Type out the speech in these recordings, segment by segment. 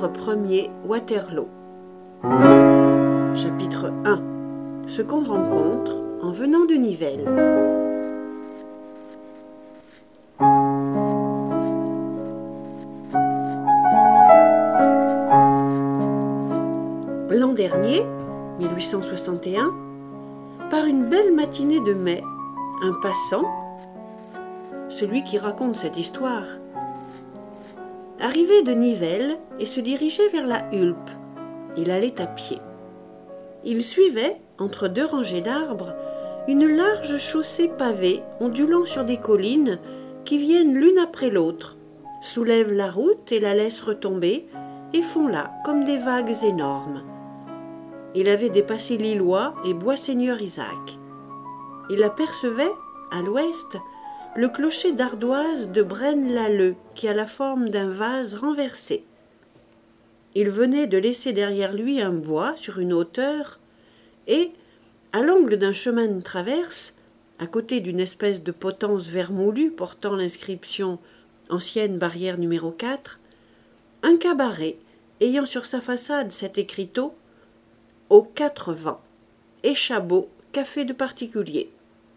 1er, Waterloo. Chapitre 1. Ce qu'on rencontre en venant de Nivelles. L'an dernier, 1861, par une belle matinée de mai, un passant, celui qui raconte cette histoire, arrivait de Nivelles et se dirigeait vers la Hulpe. Il allait à pied. Il suivait, entre deux rangées d'arbres, une large chaussée pavée ondulant sur des collines qui viennent l'une après l'autre, soulèvent la route et la laissent retomber et font là comme des vagues énormes. Il avait dépassé l'Îlois et Bois-Seigneur-Isaac. Il apercevait, à l'ouest, le clocher d'ardoise de Braine-l'Alleud qui a la forme d'un vase renversé. Il venait de laisser derrière lui un bois sur une hauteur et, à l'angle d'un chemin de traverse, à côté d'une espèce de potence vermoulue portant l'inscription « Ancienne barrière numéro 4 », un cabaret ayant sur sa façade cet écriteau « Aux 4 vents, échabeau, café de particulier ».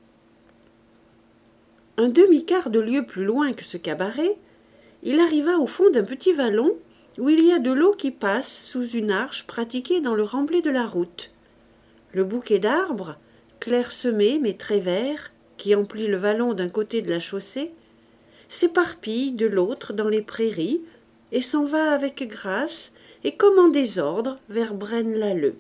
Un demi-quart de lieue plus loin que ce cabaret, il arriva au fond d'un petit vallon où il y a de l'eau qui passe sous une arche pratiquée dans le remblai de la route. Le bouquet d'arbres, clairsemé mais très vert, qui emplit le vallon d'un côté de la chaussée, s'éparpille de l'autre dans les prairies et s'en va avec grâce et comme en désordre vers Braine-l'Alleud.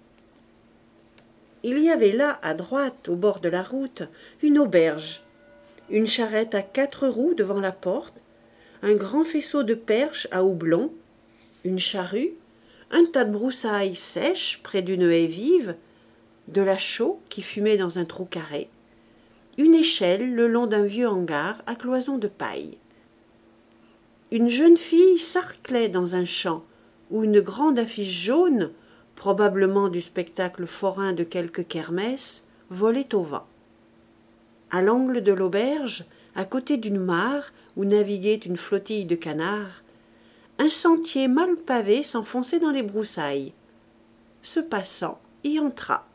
Il y avait là, à droite, au bord de la route, une auberge, une charrette à 4 roues devant la porte, un grand faisceau de perches à houblon, une charrue, un tas de broussailles sèches près d'une haie vive, de la chaux qui fumait dans un trou carré, une échelle le long d'un vieux hangar à cloison de paille. Une jeune fille sarclait dans un champ où une grande affiche jaune, probablement du spectacle forain de quelque kermesse, volait au vent. À l'angle de l'auberge, à côté d'une mare où naviguait une flottille de canards, un sentier mal pavé s'enfonçait dans les broussailles. Ce passant y entra.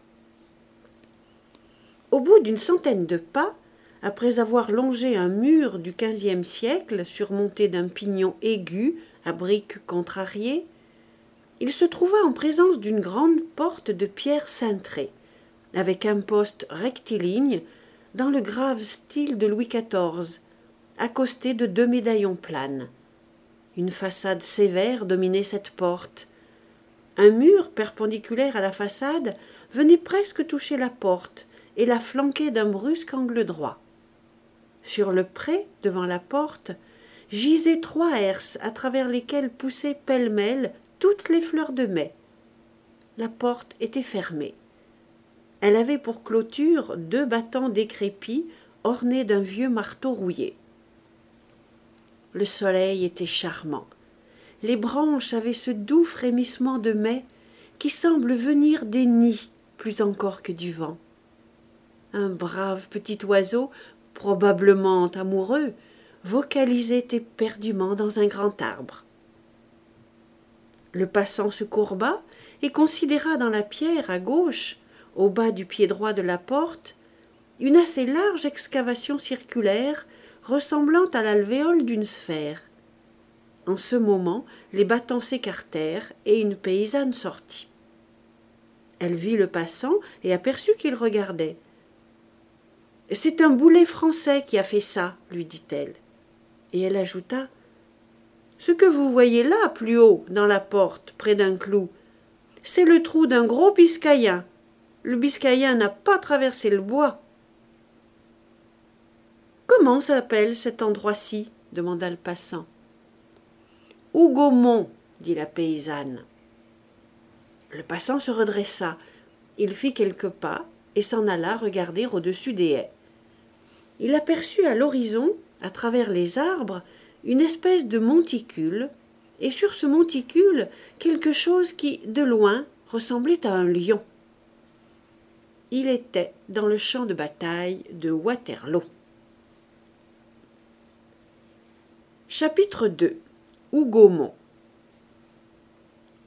Au bout d'une centaine de pas, après avoir longé un mur du XVe siècle surmonté d'un pignon aigu à briques contrariées, il se trouva en présence d'une grande porte de pierre cintrée, avec un poste rectiligne dans le grave style de Louis XIV, accosté de 2 médaillons planes. Une façade sévère dominait cette porte. Un mur perpendiculaire à la façade venait presque toucher la porte et la flanquait d'un brusque angle droit. Sur le pré, devant la porte, gisaient 3 herses à travers lesquelles poussaient pêle-mêle toutes les fleurs de mai. La porte était fermée. Elle avait pour clôture 2 battants décrépits ornés d'un vieux marteau rouillé. Le soleil était charmant. Les branches avaient ce doux frémissement de mai qui semble venir des nids plus encore que du vent. Un brave petit oiseau, probablement amoureux, vocalisait éperdument dans un grand arbre. Le passant se courba et considéra dans la pierre à gauche, au bas du pied droit de la porte, une assez large excavation circulaire ressemblant à l'alvéole d'une sphère. En ce moment, les battants s'écartèrent et une paysanne sortit. Elle vit le passant et aperçut qu'il regardait. « C'est un boulet français qui a fait ça, lui dit-elle. Et elle ajouta « Ce que vous voyez là, plus haut, dans la porte, près d'un clou, c'est le trou d'un gros biscayen. Le biscayen n'a pas traversé le bois. » « Comment s'appelle cet endroit-ci » demanda le passant. « Hougomont, » dit la paysanne. Le passant se redressa. Il fit quelques pas et s'en alla regarder au-dessus des haies. Il aperçut à l'horizon, à travers les arbres, une espèce de monticule, et sur ce monticule quelque chose qui, de loin, ressemblait à un lion. Il était dans le champ de bataille de Waterloo. Chapitre 2. Hougomont.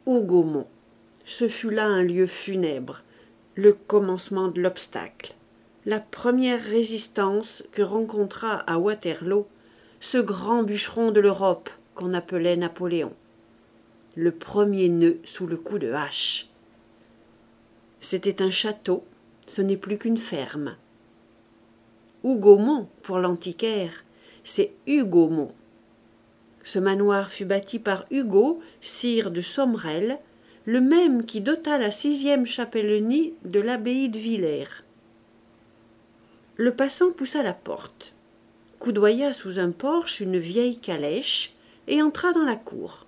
Hougomont. Ce fut là un lieu funèbre, le commencement de l'obstacle, la première résistance que rencontra à Waterloo ce grand bûcheron de l'Europe qu'on appelait Napoléon, le premier nœud sous le coup de hache. C'était un château, ce n'est plus qu'une ferme. Hougomont, pour l'antiquaire, c'est Hugomont. Ce manoir fut bâti par Hugo, sire de Sommerel, le même qui dota la 6e chapellenie de l'abbaye de Villers. Le passant poussa la porte, coudoya sous un porche une vieille calèche et entra dans la cour.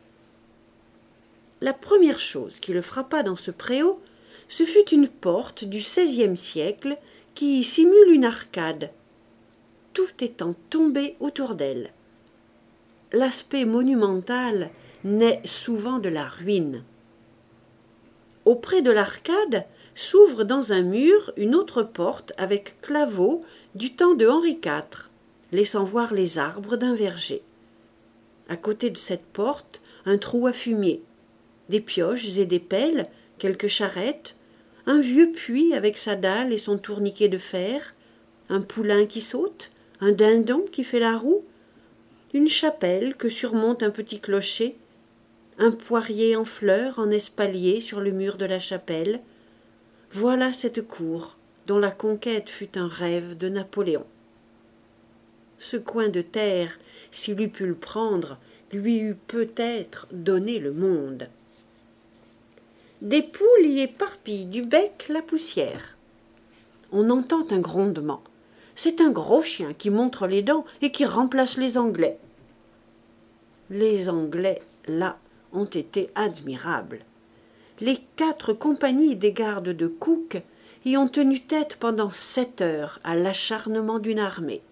La première chose qui le frappa dans ce préau, ce fut une porte du XVIe siècle qui simule une arcade, tout étant tombé autour d'elle. L'aspect monumental naît souvent de la ruine. Auprès de l'arcade s'ouvre dans un mur une autre porte avec claveaux du temps de Henri IV, laissant voir les arbres d'un verger. À côté de cette porte, un trou à fumier, des pioches et des pelles, quelques charrettes, un vieux puits avec sa dalle et son tourniquet de fer, un poulain qui saute, un dindon qui fait la roue, une chapelle que surmonte un petit clocher, un poirier en fleurs en espalier sur le mur de la chapelle. Voilà cette cour dont la conquête fut un rêve de Napoléon. Ce coin de terre, s'il eût pu le prendre, lui eût peut-être donné le monde. Des poules y éparpillent du bec la poussière. On entend un grondement. C'est un gros chien qui montre les dents et qui remplace les Anglais. Les Anglais, là, ont été admirables. Les 4 compagnies des gardes de Cook y ont tenu tête pendant 7 heures à l'acharnement d'une armée.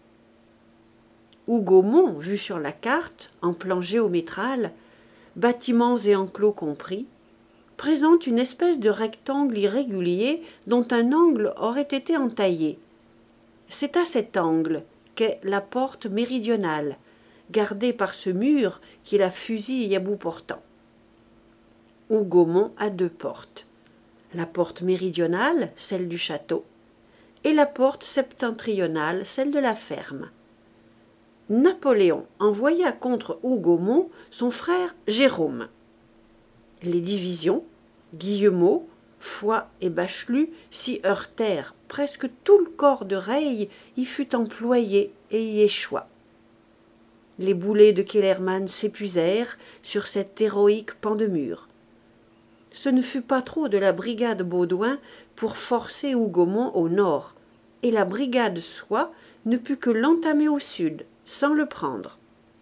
Hougomont, vu sur la carte, en plan géométral, bâtiments et enclos compris, présente une espèce de rectangle irrégulier dont un angle aurait été entaillé. C'est à cet angle qu'est la porte méridionale, gardée par ce mur qui la fusille à bout portant. Hougomont a 2 portes, la porte méridionale, celle du château, et la porte septentrionale, celle de la ferme. Napoléon envoya contre Hougomont son frère Jérôme. Les divisions, Guillemot, Foy et Bachelu s'y heurtèrent, presque tout le corps de Reille y fut employé et y échoua. Les boulets de Kellermann s'épuisèrent sur cet héroïque pan de mur. Ce ne fut pas trop de la brigade Baudouin pour forcer Hougomont au nord, et la brigade Soye ne put que l'entamer au sud, sans le prendre.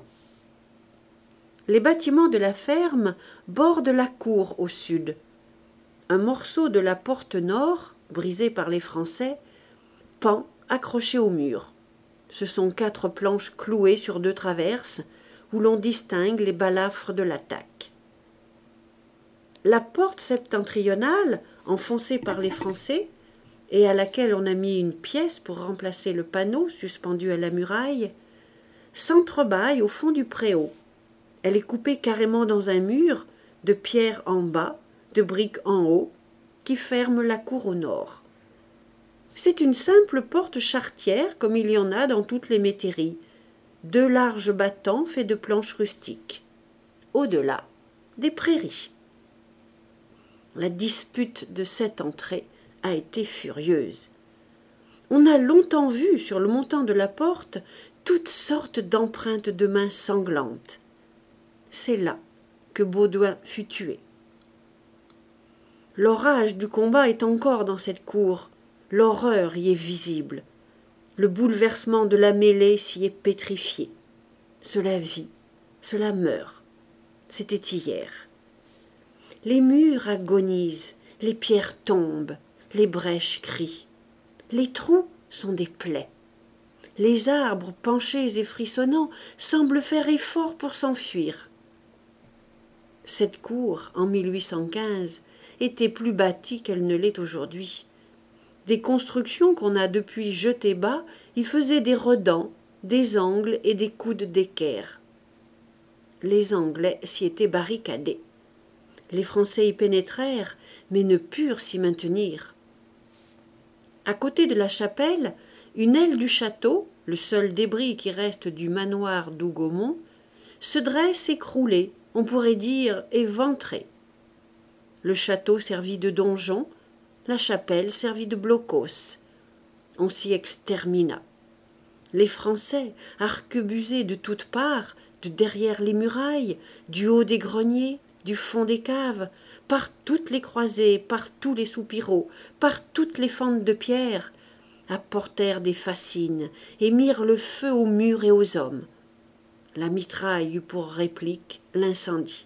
Les bâtiments de la ferme bordent la cour au sud. Un morceau de la porte nord, brisé par les Français, pend accroché au mur. Ce sont 4 planches clouées sur 2 traverses, où l'on distingue les balafres de l'attaque. La porte septentrionale, enfoncée par les Français, et à laquelle on a mis une pièce pour remplacer le panneau suspendu à la muraille, s'entrebâille au fond du préau. Elle est coupée carrément dans un mur, de pierre en bas, de briques en haut, qui ferme la cour au nord. C'est une simple porte charretière comme il y en a dans toutes les métairies, 2 larges battants faits de planches rustiques. Au-delà, des prairies. La dispute de cette entrée a été furieuse. On a longtemps vu sur le montant de la porte toutes sortes d'empreintes de mains sanglantes. C'est là que Baudouin fut tué. L'orage du combat est encore dans cette cour, l'horreur y est visible, le bouleversement de la mêlée s'y est pétrifié. Cela vit, cela meurt. C'était hier. Les murs agonisent, les pierres tombent, les brèches crient. Les trous sont des plaies. Les arbres penchés et frissonnants semblent faire effort pour s'enfuir. Cette cour, en 1815, était plus bâtie qu'elle ne l'est aujourd'hui. Des constructions qu'on a depuis jetées bas y faisaient des redans, des angles et des coudes d'équerre. Les Anglais s'y étaient barricadés. Les Français y pénétrèrent, mais ne purent s'y maintenir. À côté de la chapelle, une aile du château, le seul débris qui reste du manoir d'Hougomont, se dresse écroulée, on pourrait dire éventrée. Le château servit de donjon, la chapelle servit de blocos. On s'y extermina. Les Français, arquebusés de toutes parts, de derrière les murailles, du haut des greniers, du fond des caves, par toutes les croisées, par tous les soupiraux, par toutes les fentes de pierre, apportèrent des fascines et mirent le feu aux murs et aux hommes. La mitraille eut pour réplique l'incendie.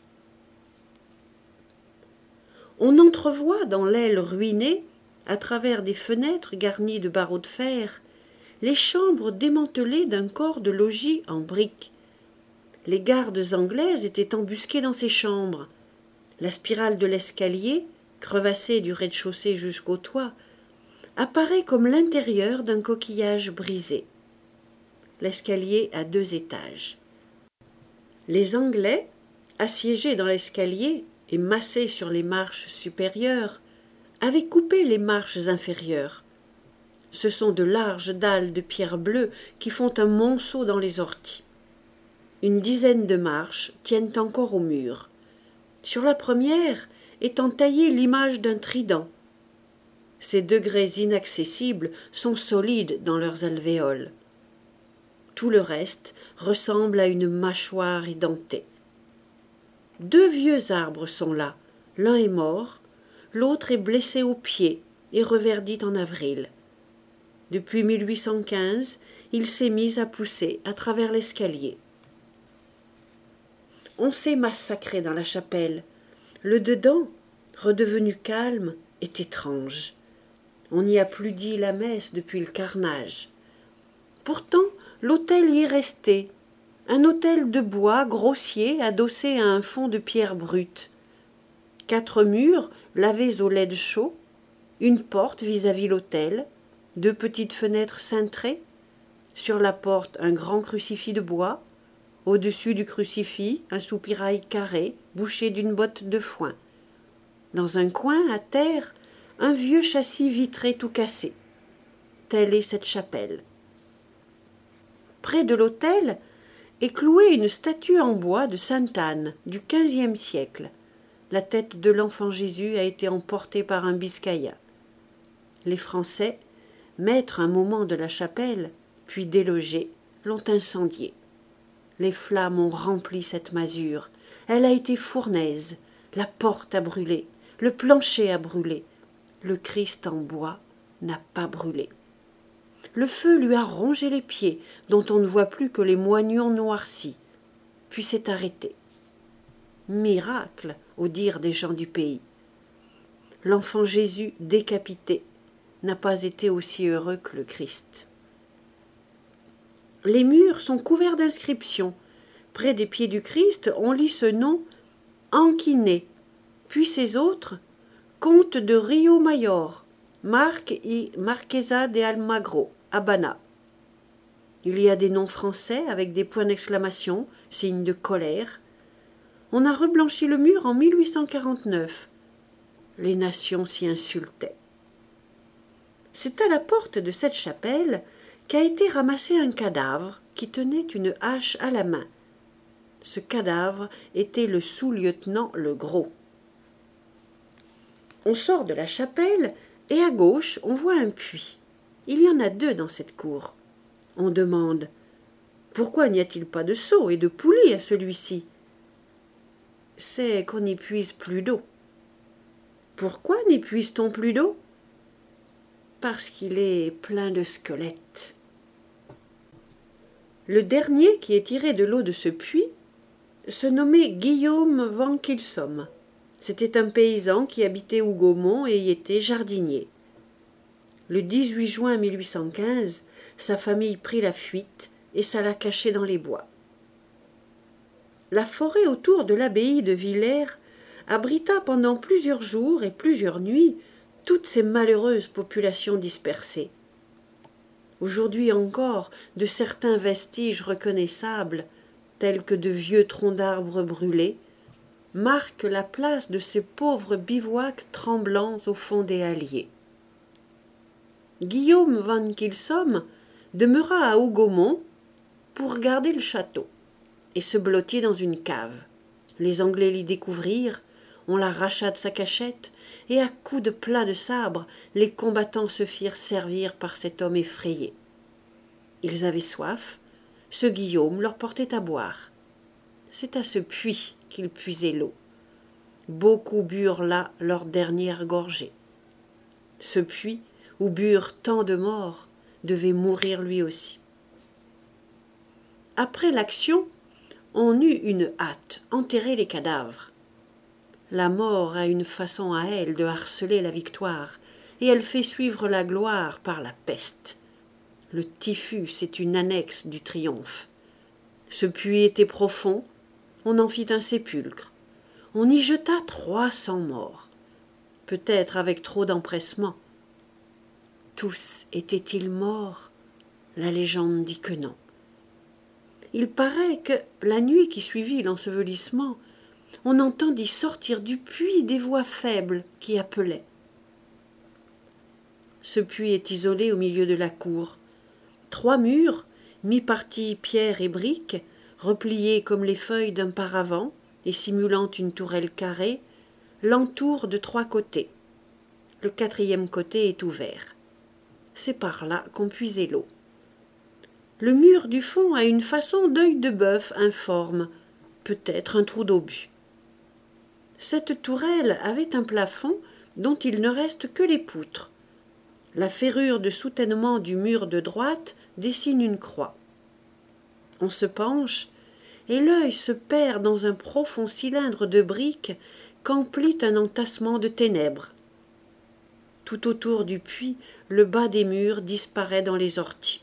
On entrevoit dans l'aile ruinée, à travers des fenêtres garnies de barreaux de fer, les chambres démantelées d'un corps de logis en briques. Les gardes anglaises étaient embusquées dans ces chambres. La spirale de l'escalier, crevassée du rez-de-chaussée jusqu'au toit, apparaît comme l'intérieur d'un coquillage brisé. L'escalier a 2 étages. Les Anglais, assiégés dans l'escalier et massés sur les marches supérieures, avaient coupé les marches inférieures. Ce sont de larges dalles de pierre bleue qui font un monceau dans les orties. Une dizaine de marches tiennent encore au mur. Sur la première est entaillée l'image d'un trident. Ces degrés inaccessibles sont solides dans leurs alvéoles. Tout le reste ressemble à une mâchoire édentée. 2 vieux arbres sont là, l'un est mort, l'autre est blessé au pied et reverdit en avril. Depuis 1815, il s'est mis à pousser à travers l'escalier. On s'est massacré dans la chapelle. Le dedans, redevenu calme, est étrange. On n'y a plus dit la messe depuis le carnage. Pourtant, l'autel y est resté, un autel de bois grossier adossé à un fond de pierre brute. 4 murs lavés au lait chaud, une porte vis-à-vis l'autel, 2 petites fenêtres cintrées, sur la porte un grand crucifix de bois, au-dessus du crucifix un soupirail carré bouché d'une botte de foin. Dans un coin, à terre, un vieux châssis vitré tout cassé. Telle est cette chapelle. Près de l'autel est clouée une statue en bois de Sainte Anne du XVe siècle. La tête de l'enfant Jésus a été emportée par un Biscayen. Les Français, maîtres un moment de la chapelle, puis délogés, l'ont incendiée. Les flammes ont rempli cette masure. Elle a été fournaise. La porte a brûlé. Le plancher a brûlé. Le Christ en bois n'a pas brûlé. Le feu lui a rongé les pieds, dont on ne voit plus que les moignons noircis, puis s'est arrêté. Miracle, au dire des gens du pays. L'enfant Jésus décapité n'a pas été aussi heureux que le Christ. Les murs sont couverts d'inscriptions. Près des pieds du Christ, on lit ce nom Anquiné, puis ces autres Comte de Rio Mayor, Marc y Marquesa de Almagro, Habana. Il y a des noms français avec des points d'exclamation, signe de colère. On a reblanchi le mur en 1849. Les nations s'y insultaient. C'est à la porte de cette chapelle qu'a été ramassé un cadavre qui tenait une hache à la main. Ce cadavre était le sous-lieutenant Legros. On sort de la chapelle et à gauche on voit un puits. Il y en a 2 dans cette cour. On demande « Pourquoi n'y a-t-il pas de seau et de poulie à celui-ci » C'est qu'on n'y puise plus d'eau. Pourquoi n'y puise-t-on plus d'eau ? Parce qu'il est plein de squelettes. Le dernier qui ait tiré de l'eau de ce puits se nommait Guillaume van Kylsom. C'était un paysan qui habitait Hougomont et y était jardinier. Le 18 juin 1815, sa famille prit la fuite et s'alla cacher dans les bois. La forêt autour de l'abbaye de Villers abrita pendant plusieurs jours et plusieurs nuits toutes ces malheureuses populations dispersées. Aujourd'hui encore, de certains vestiges reconnaissables, tels que de vieux troncs d'arbres brûlés, marque la place de ces pauvres bivouacs tremblants au fond des halliers. Guillaume van Kylsom demeura à Hougomont pour garder le château et se blottit dans une cave. Les Anglais l'y découvrirent, on l'arracha de sa cachette, et à coups de plat de sabre, les combattants se firent servir par cet homme effrayé. Ils avaient soif, ce Guillaume leur portait à boire. C'est à ce puits qu'ils puisaient l'eau. Beaucoup burent là leur dernière gorgée. Ce puits, où burent tant de morts, devait mourir lui aussi. Après l'action, on eut une hâte, enterrer les cadavres. La mort a une façon à elle de harceler la victoire, et elle fait suivre la gloire par la peste. Le typhus est une annexe du triomphe. Ce puits était profond, on en fit un sépulcre. On y jeta 300 morts, peut-être avec trop d'empressement. Tous étaient-ils morts? La légende dit que non. Il paraît que, la nuit qui suivit l'ensevelissement, on entendit sortir du puits des voix faibles qui appelaient. Ce puits est isolé au milieu de la cour. 3 murs, mi-partis pierre et briques, repliés comme les feuilles d'un paravent et simulant une tourelle carrée, l'entourent de 3 côtés. Le 4e côté est ouvert. C'est par là qu'on puisait l'eau. Le mur du fond a une façon d'œil de bœuf informe, peut-être un trou d'obus. Cette tourelle avait un plafond dont il ne reste que les poutres. La ferrure de soutènement du mur de droite dessine une croix. On se penche, et l'œil se perd dans un profond cylindre de briques qu'emplit un entassement de ténèbres. Tout autour du puits, le bas des murs disparaît dans les orties.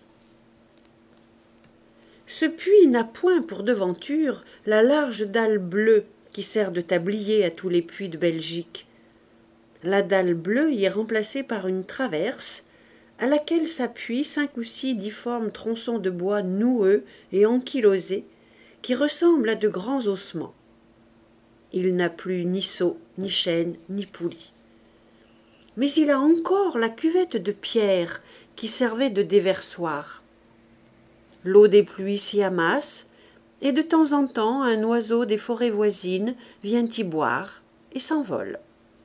Ce puits n'a point pour devanture la large dalle bleue qui sert de tablier à tous les puits de Belgique. La dalle bleue y est remplacée par une traverse à laquelle s'appuient 5 ou 6 difformes tronçons de bois noueux et ankylosés qui ressemblent à de grands ossements. Il n'a plus ni seau, ni chaîne, ni poulie. Mais il a encore la cuvette de pierre qui servait de déversoir. L'eau des pluies s'y amasse, et de temps en temps un oiseau des forêts voisines vient y boire et s'envole.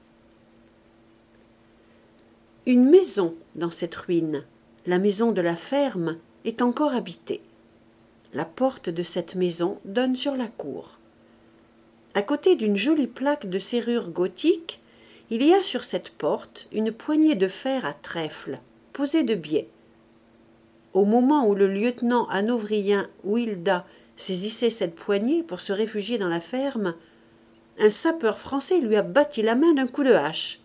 Une maison dans cette ruine, la maison de la ferme, est encore habitée. La porte de cette maison donne sur la cour. À côté d'une jolie plaque de serrure gothique, il y a sur cette porte une poignée de fer à trèfle, posée de biais. Au moment où le lieutenant hanovrien Wilda saisissait cette poignée pour se réfugier dans la ferme, un sapeur français lui a battu la main d'un coup de hache.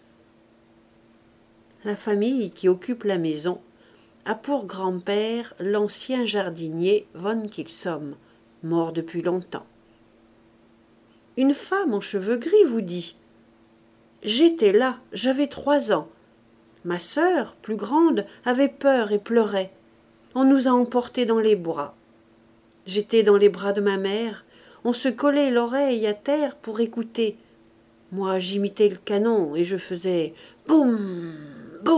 La famille qui occupe la maison a pour grand-père l'ancien jardinier von Kylsom, mort depuis longtemps. Une femme en cheveux gris vous dit « J'étais là, j'avais 3 ans. Ma sœur, plus grande, avait peur et pleurait. On nous a emportés dans les bras. J'étais dans les bras de ma mère, on se collait l'oreille à terre pour écouter. Moi, j'imitais le canon et je faisais « boum, boum ».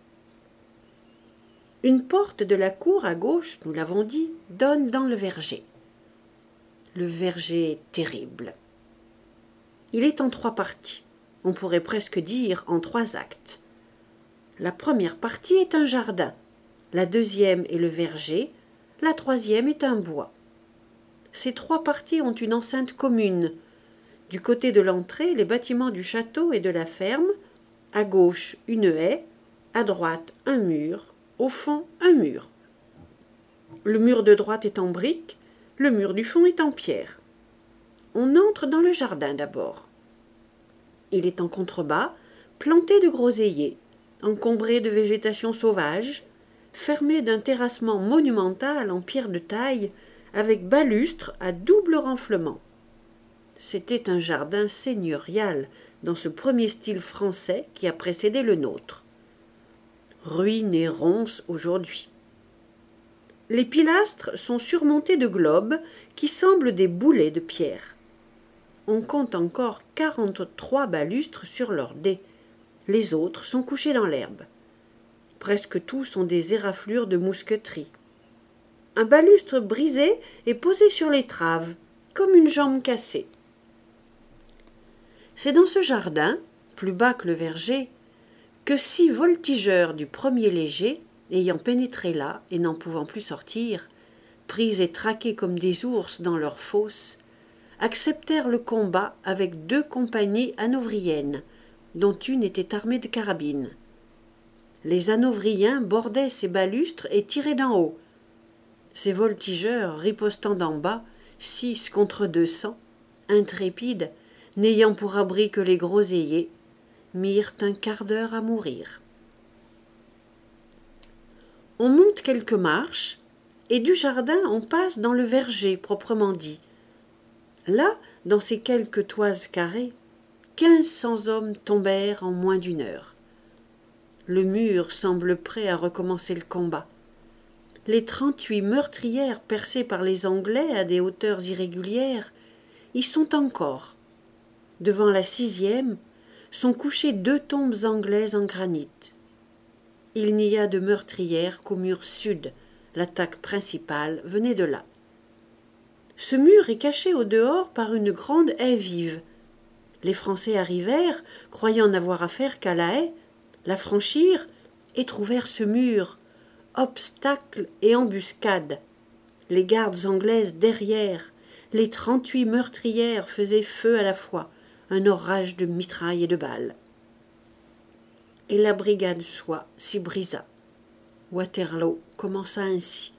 Une porte de la cour à gauche, nous l'avons dit, donne dans le verger. Le verger est terrible. Il est en 3 parties, on pourrait presque dire en 3 actes. La première partie est un jardin, la deuxième est le verger, la troisième est un bois. Ces 3 parties ont une enceinte commune. Du côté de l'entrée, les bâtiments du château et de la ferme, à gauche une haie, à droite un mur, au fond un mur. Le mur de droite est en briques, le mur du fond est en pierre. On entre dans le jardin d'abord. Il est en contrebas, planté de groseilliers, encombré de végétation sauvage, fermé d'un terrassement monumental en pierre de taille, avec balustre à double renflement. C'était un jardin seigneurial, dans ce premier style français qui a précédé le nôtre. Ruine et ronce aujourd'hui. Les pilastres sont surmontés de globes qui semblent des boulets de pierre. on compte encore 43 balustres sur leur dés. Les autres sont couchés dans l'herbe. Presque tous sont des éraflures de mousqueterie. Un balustre brisé est posé sur l'étrave, comme une jambe cassée. C'est dans ce jardin, plus bas que le verger, que 6 voltigeurs du premier léger, ayant pénétré là et n'en pouvant plus sortir, pris et traqués comme des ours dans leur fosse, acceptèrent le combat avec 2 compagnies hanovriennes, dont une était armée de carabines. Les hanovriens bordaient ces balustres et tiraient d'en haut. Ces voltigeurs, ripostant d'en bas, 6 contre 200, intrépides, n'ayant pour abri que les groseilliers, mirent un quart d'heure à mourir. On monte quelques marches, et du jardin on passe dans le verger proprement dit. Là, dans ces quelques toises carrées, 1500 hommes tombèrent en moins d'1 heure. Le mur semble prêt à recommencer le combat. Les 38 meurtrières percées par les Anglais à des hauteurs irrégulières y sont encore. Devant la 6e sont couchées 2 tombes anglaises en granit. Il n'y a de meurtrières qu'au mur sud. L'attaque principale venait de là. Ce mur est caché au dehors par une grande haie vive. Les Français arrivèrent, croyant n'avoir affaire qu'à la haie, la franchirent et trouvèrent ce mur, obstacle et embuscade. Les gardes anglaises derrière, les 38 meurtrières faisaient feu à la fois, un orage de mitraille et de balles. Et la brigade Soye s'y brisa. Waterloo commença ainsi.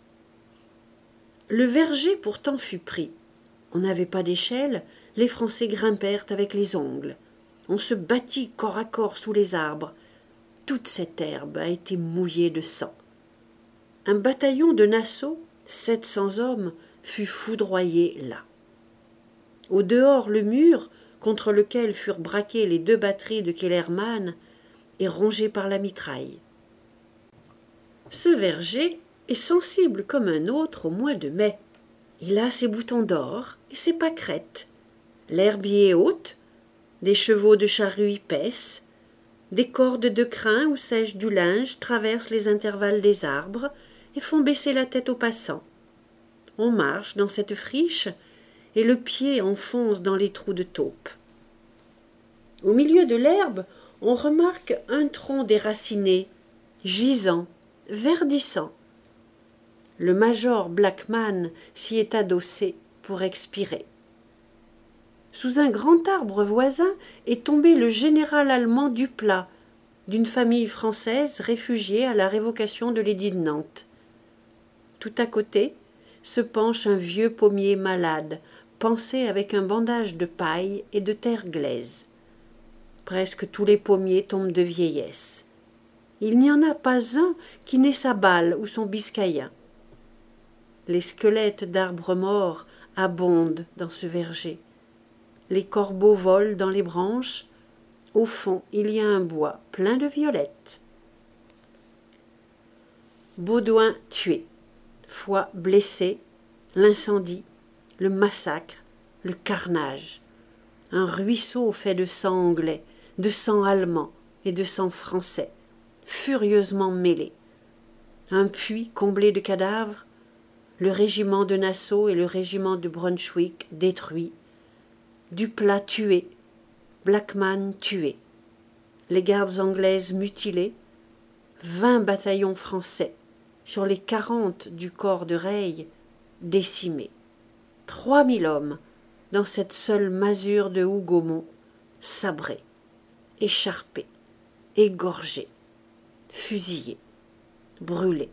Le verger pourtant fut pris. On n'avait pas d'échelle, les Français grimpèrent avec les ongles. On se battit corps à corps sous les arbres. Toute cette herbe a été mouillée de sang. Un bataillon de Nassau, 700 hommes, fut foudroyé là. Au dehors, le mur, contre lequel furent braquées les 2 batteries de Kellermann, est rongé par la mitraille. Ce verger est sensible comme un autre au mois de mai. Il a ses boutons d'or et ses pâquerettes. L'herbe y est haute, des chevaux de charrue y paissent, des cordes de crin où sèche du linge traversent les intervalles des arbres et font baisser la tête aux passants. On marche dans cette friche et le pied enfonce dans les trous de taupe. Au milieu de l'herbe, on remarque un tronc déraciné, gisant, verdissant. Le major Blackman s'y est adossé pour expirer. Sous un grand arbre voisin est tombé le général allemand Duplat, d'une famille française réfugiée à la révocation de l'édit de Nantes. Tout à côté se penche un vieux pommier malade, pansé avec un bandage de paille et de terre glaise. Presque tous les pommiers tombent de vieillesse. Il n'y en a pas un qui n'ait sa balle ou son biscaïen. Les squelettes d'arbres morts abondent dans ce verger. Les corbeaux volent dans les branches. Au fond, il y a un bois plein de violettes. Baudouin tué, Foy blessé, l'incendie, le massacre, le carnage. Un ruisseau fait de sang anglais, de sang allemand et de sang français, furieusement mêlés. Un puits comblé de cadavres, le régiment de Nassau et le régiment de Brunswick détruits, Duplat tué, Blackman tué, les gardes anglaises mutilées, 20 bataillons français sur les 40 du corps de Reille décimés, 3000 hommes dans cette seule masure de Hougomont, sabrés, écharpés, égorgés, fusillés, brûlés.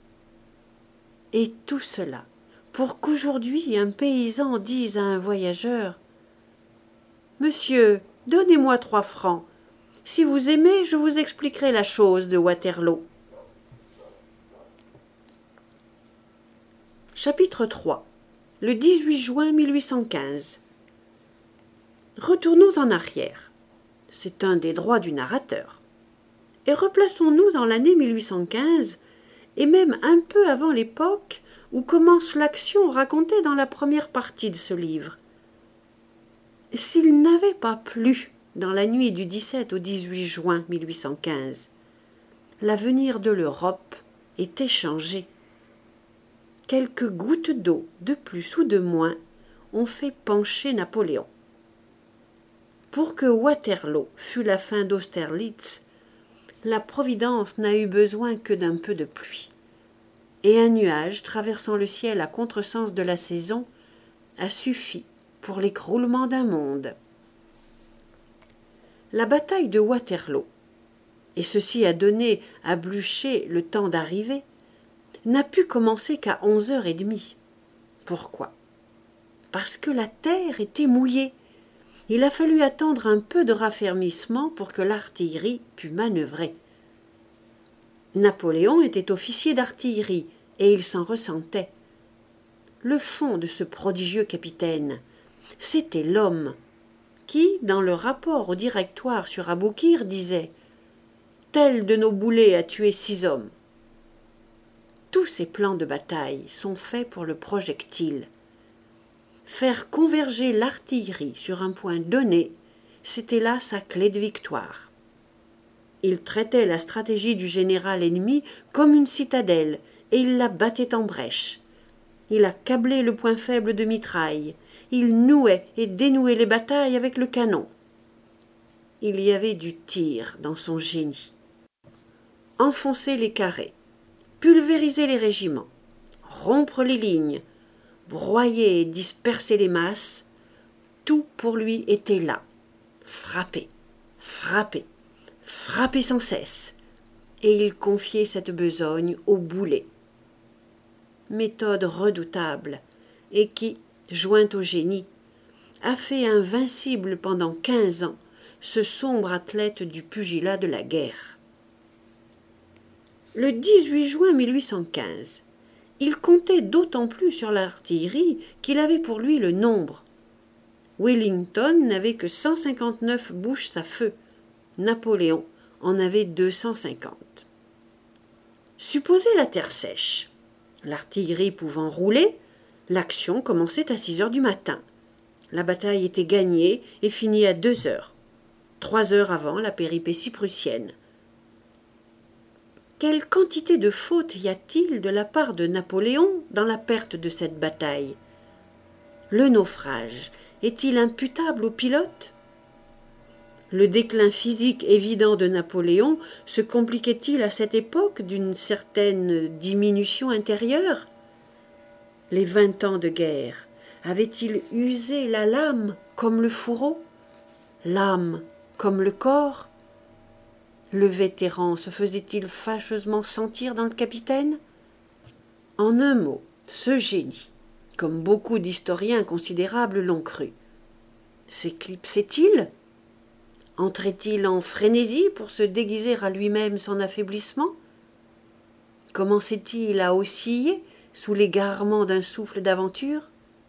Et tout cela pour qu'aujourd'hui un paysan dise à un voyageur « Monsieur, donnez-moi 3 francs. Si vous aimez, je vous expliquerai la chose de Waterloo. » Chapitre 3. Le 18 juin 1815. Retournons en arrière. C'est un des droits du narrateur. Et replaçons-nous dans l'année 1815, et même un peu avant l'époque où commence l'action racontée dans la première partie de ce livre. S'il n'avait pas plu dans la nuit du 17 au 18 juin 1815, l'avenir de l'Europe était changé. Quelques gouttes d'eau de plus ou de moins ont fait pencher Napoléon. Pour que Waterloo fût la fin d'Austerlitz, la Providence n'a eu besoin que d'un peu de pluie, et un nuage traversant le ciel à contresens de la saison a suffi pour l'écroulement d'un monde. La bataille de Waterloo, et ceci a donné à Blücher le temps d'arriver, n'a pu commencer qu'à 11h30. Pourquoi? Parce que la terre était mouillée. Il a fallu attendre un peu de raffermissement pour que l'artillerie pût manœuvrer. Napoléon était officier d'artillerie et il s'en ressentait. Le fond de ce prodigieux capitaine, c'était l'homme qui, dans le rapport au directoire sur Aboukir, disait « Tel de nos boulets a tué 6 hommes ». Tous ces plans de bataille sont faits pour le projectile. Faire converger l'artillerie sur un point donné, c'était là sa clé de victoire. Il traitait la stratégie du général ennemi comme une citadelle et il la battait en brèche. Il a câblé le point faible de mitraille. Il nouait et dénouait les batailles avec le canon. Il y avait du tir dans son génie. Enfoncer les carrés, pulvériser les régiments, rompre les lignes, broyer et disperser les masses, tout pour lui était là. Frapper, frapper, frapper sans cesse. Et il confiait cette besogne au boulet. Méthode redoutable, et qui, jointe au génie, a fait invincible pendant 15 ans ce sombre athlète du pugilat de la guerre. Le 18 juin 1815, il comptait d'autant plus sur l'artillerie qu'il avait pour lui le nombre. Wellington n'avait que 159 bouches à feu, Napoléon en avait 250. Supposez la terre sèche. L'artillerie pouvant rouler, l'action commençait à 6 heures du matin. La bataille était gagnée et finie à 2 heures, 3 heures avant la péripétie prussienne. Quelle quantité de fautes y a-t-il de la part de Napoléon dans la perte de cette bataille? Le naufrage est-il imputable au pilote? Le déclin physique évident de Napoléon se compliquait-il à cette époque d'une certaine diminution intérieure? Les 20 ans de guerre avaient-ils usé la lame comme le fourreau, l'âme comme le corps? Le vétéran se faisait-il fâcheusement sentir dans le capitaine? En un mot, ce génie, comme beaucoup d'historiens considérables l'ont cru, s'éclipsait-il? Entrait-il en frénésie pour se déguiser à lui-même son affaiblissement? Commençait-il à osciller sous l'égarement d'un souffle d'aventure?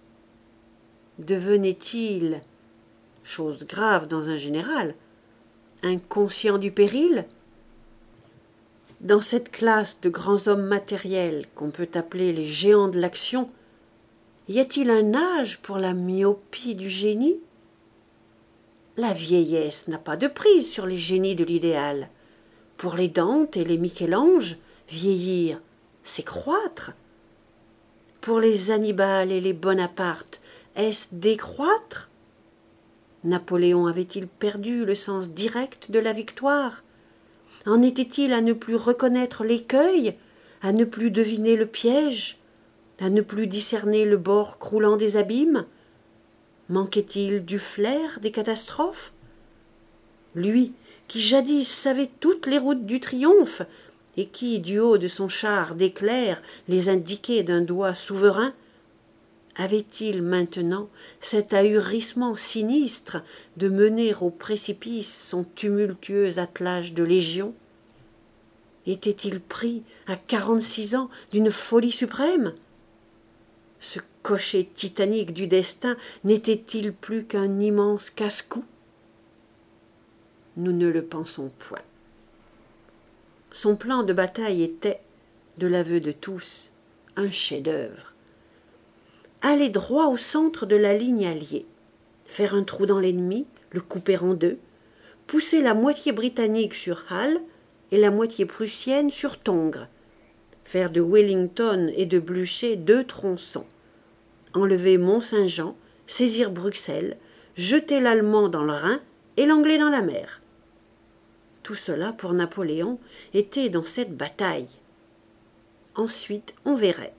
Devenait-il, chose grave dans un général, inconscient du péril? Dans cette classe de grands hommes matériels qu'on peut appeler les géants de l'action, y a-t-il un âge pour la myopie du génie? La vieillesse n'a pas de prise sur les génies de l'idéal. Pour les Dante et les Michel-Ange, vieillir, c'est croître. Pour les Hannibal et les Bonaparte, est-ce décroître? Napoléon avait-il perdu le sens direct de la victoire? En était-il à ne plus reconnaître l'écueil, à ne plus deviner le piège, à ne plus discerner le bord croulant des abîmes? Manquait-il du flair des catastrophes? Lui, qui jadis savait toutes les routes du triomphe, et qui, du haut de son char d'éclairs, les indiquait d'un doigt souverain, avait-il maintenant cet ahurissement sinistre de mener au précipice son tumultueux attelage de légions? Était-il pris à 46 ans d'une folie suprême? Ce cocher titanique du destin n'était-il plus qu'un immense casse-cou? Nous ne le pensons point. Son plan de bataille était, de l'aveu de tous, un chef-d'œuvre. Aller droit au centre de la ligne alliée, faire un trou dans l'ennemi, le couper en deux, pousser la moitié britannique sur Hull et la moitié prussienne sur Tongres, faire de Wellington et de Blücher 2 tronçons, enlever Mont-Saint-Jean, saisir Bruxelles, jeter l'Allemand dans le Rhin et l'Anglais dans la mer. Tout cela, pour Napoléon, était dans cette bataille. Ensuite, on verrait.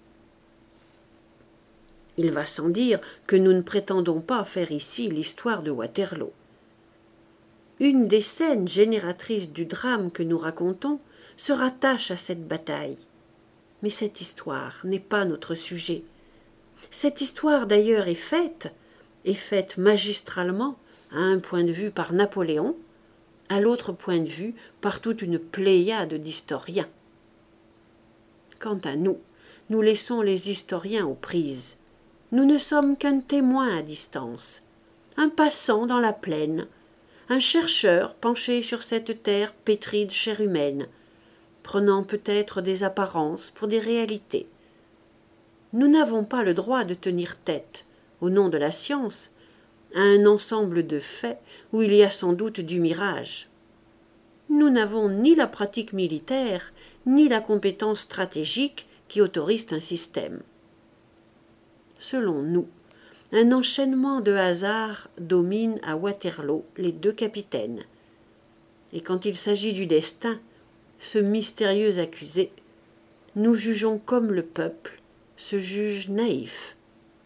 Il va sans dire que nous ne prétendons pas faire ici l'histoire de Waterloo. Une des scènes génératrices du drame que nous racontons se rattache à cette bataille. Mais cette histoire n'est pas notre sujet. Cette histoire d'ailleurs est faite magistralement, à un point de vue par Napoléon, à l'autre point de vue par toute une pléiade d'historiens. Quant à nous, nous laissons les historiens aux prises. Nous ne sommes qu'un témoin à distance, un passant dans la plaine, un chercheur penché sur cette terre pétrie de chair humaine, prenant peut-être des apparences pour des réalités. Nous n'avons pas le droit de tenir tête, au nom de la science, à un ensemble de faits où il y a sans doute du mirage. Nous n'avons ni la pratique militaire, ni la compétence stratégique qui autorisent un système. Selon nous, un enchaînement de hasards domine à Waterloo les 2 capitaines. Et quand il s'agit du destin, ce mystérieux accusé, nous jugeons comme le peuple se juge naïf.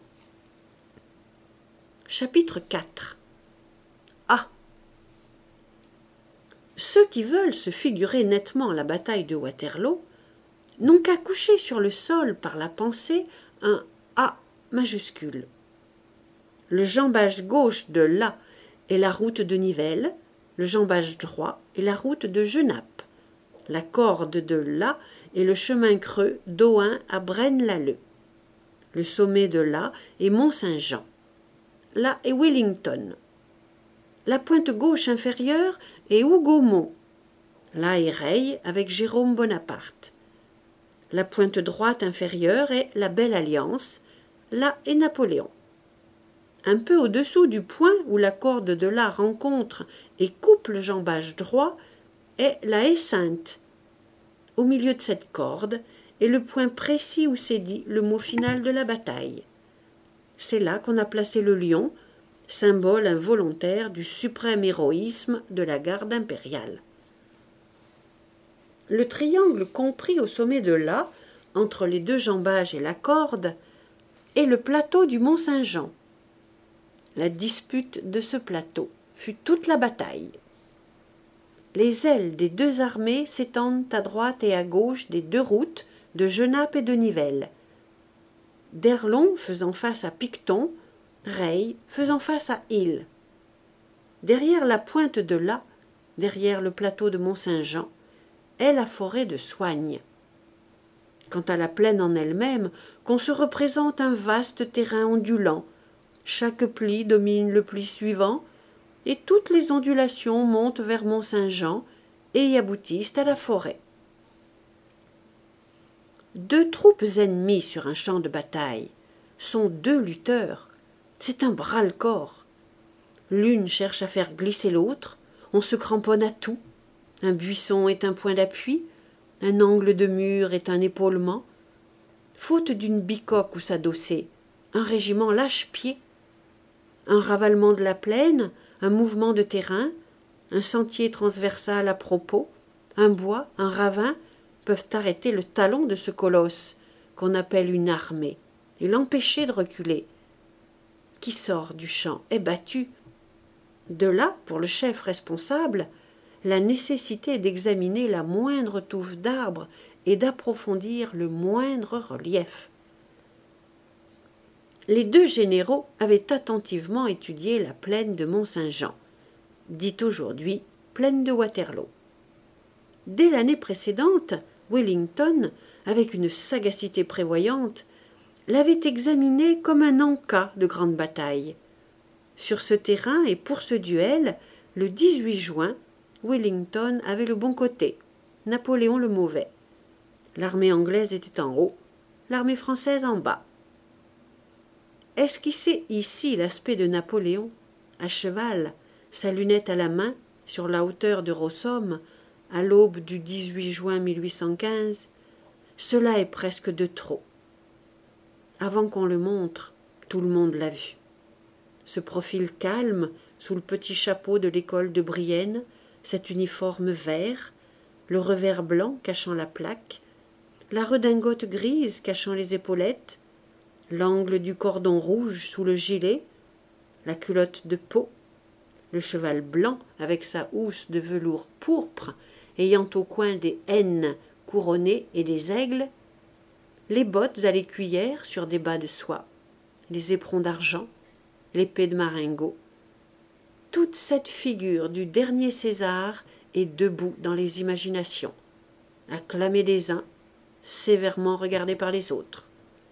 Chapitre 4. A. Ceux qui veulent se figurer nettement la bataille de Waterloo n'ont qu'à coucher sur le sol par la pensée un A majuscule. Le jambage gauche de l'A est la route de Nivelles, le jambage droit est la route de Genappe, la corde de l'A est le chemin creux d'Ohain à Braine-l'Alleud, le sommet de l'A est Mont-Saint-Jean, là est Wellington, la pointe gauche inférieure est Hougomont, là est Reille avec Jérôme Bonaparte, la pointe droite inférieure est la Belle Alliance, là est Napoléon. Un peu au-dessous du point où la corde de l'A rencontre et coupe le jambage droit est la haie Sainte. Au milieu de cette corde est le point précis où s'est dit le mot final de la bataille. C'est là qu'on a placé le lion, symbole involontaire du suprême héroïsme de la garde impériale. Le triangle compris au sommet de l'A, entre les 2 jambages et la corde, est le plateau du Mont-Saint-Jean. La dispute de ce plateau fut toute la bataille. Les ailes des 2 armées s'étendent à droite et à gauche des 2 routes de Genappe et de Nivelles. d'Erlon faisant face à Picton, Reille faisant face à Hill. Derrière la pointe de l'A, derrière le plateau de Mont-Saint-Jean, est la forêt de Soignes. Quant à la plaine en elle-même, qu'on se représente un vaste terrain ondulant. Chaque pli domine le pli suivant, et toutes les ondulations montent vers Mont-Saint-Jean et y aboutissent à la forêt. 2 troupes ennemies sur un champ de bataille sont 2 lutteurs. C'est un bras-le-corps. L'une cherche à faire glisser l'autre, on se cramponne à tout. Un buisson est un point d'appui, un angle de mur est un épaulement. Faute d'une bicoque où s'adosser, un régiment lâche pied. Un ravalement de la plaine, un mouvement de terrain, un sentier transversal à propos, un bois, un ravin peuvent arrêter le talon de ce colosse qu'on appelle une armée et l'empêcher de reculer. Qui sort du champ est battu. De là, pour le chef responsable, la nécessité d'examiner la moindre touffe d'arbre et d'approfondir le moindre relief. Les 2 généraux avaient attentivement étudié la plaine de Mont-Saint-Jean, dite aujourd'hui plaine de Waterloo. Dès l'année précédente, Wellington, avec une sagacité prévoyante, l'avait examinée comme un en-cas de grande bataille. Sur ce terrain et pour ce duel, le 18 juin, Wellington avait le bon côté, Napoléon le mauvais. L'armée anglaise était en haut, l'armée française en bas. Esquisser ici l'aspect de Napoléon à cheval, sa lunette à la main, sur la hauteur de Rossomme, à l'aube du 18 juin 1815, cela est presque de trop. Avant qu'on le montre, tout le monde l'a vu. Ce profil calme, sous le petit chapeau de l'école de Brienne, cet uniforme vert, le revers blanc cachant la plaque, la redingote grise cachant les épaulettes, l'angle du cordon rouge sous le gilet, la culotte de peau, le cheval blanc avec sa housse de velours pourpre ayant au coin des N couronnées et des aigles, les bottes à l'écuyère sur des bas de soie, les éperons d'argent, l'épée de marengo. Toute cette figure du dernier César est debout dans les imaginations, acclamée des uns, sévèrement regardée par les autres.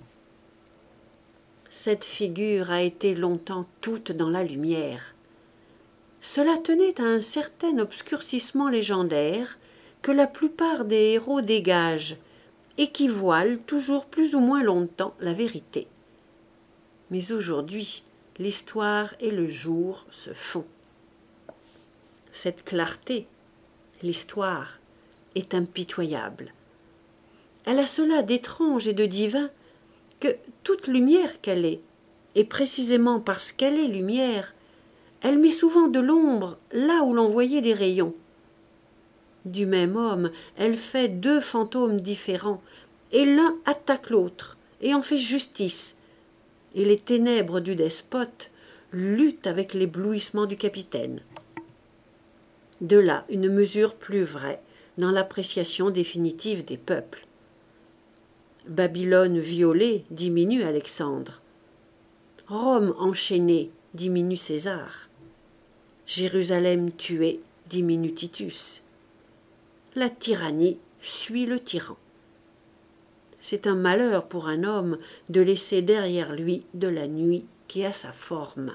Cette figure a été longtemps toute dans la lumière. Cela tenait à un certain obscurcissement légendaire que la plupart des héros dégagent et qui voile toujours plus ou moins longtemps la vérité. Mais aujourd'hui, l'histoire et le jour se font. Cette clarté, l'histoire, est impitoyable. Elle a cela d'étrange et de divin que toute lumière qu'elle est, et précisément parce qu'elle est lumière, elle met souvent de l'ombre là où l'on voyait des rayons. Du même homme, elle fait deux fantômes différents, et l'un attaque l'autre, et en fait justice, et les ténèbres du despote luttent avec l'éblouissement du capitaine. De là une mesure plus vraie dans l'appréciation définitive des peuples. Babylone violée diminue Alexandre. Rome enchaînée diminue César. Jérusalem tuée diminue Titus. La tyrannie suit le tyran. C'est un malheur pour un homme de laisser derrière lui de la nuit qui a sa forme.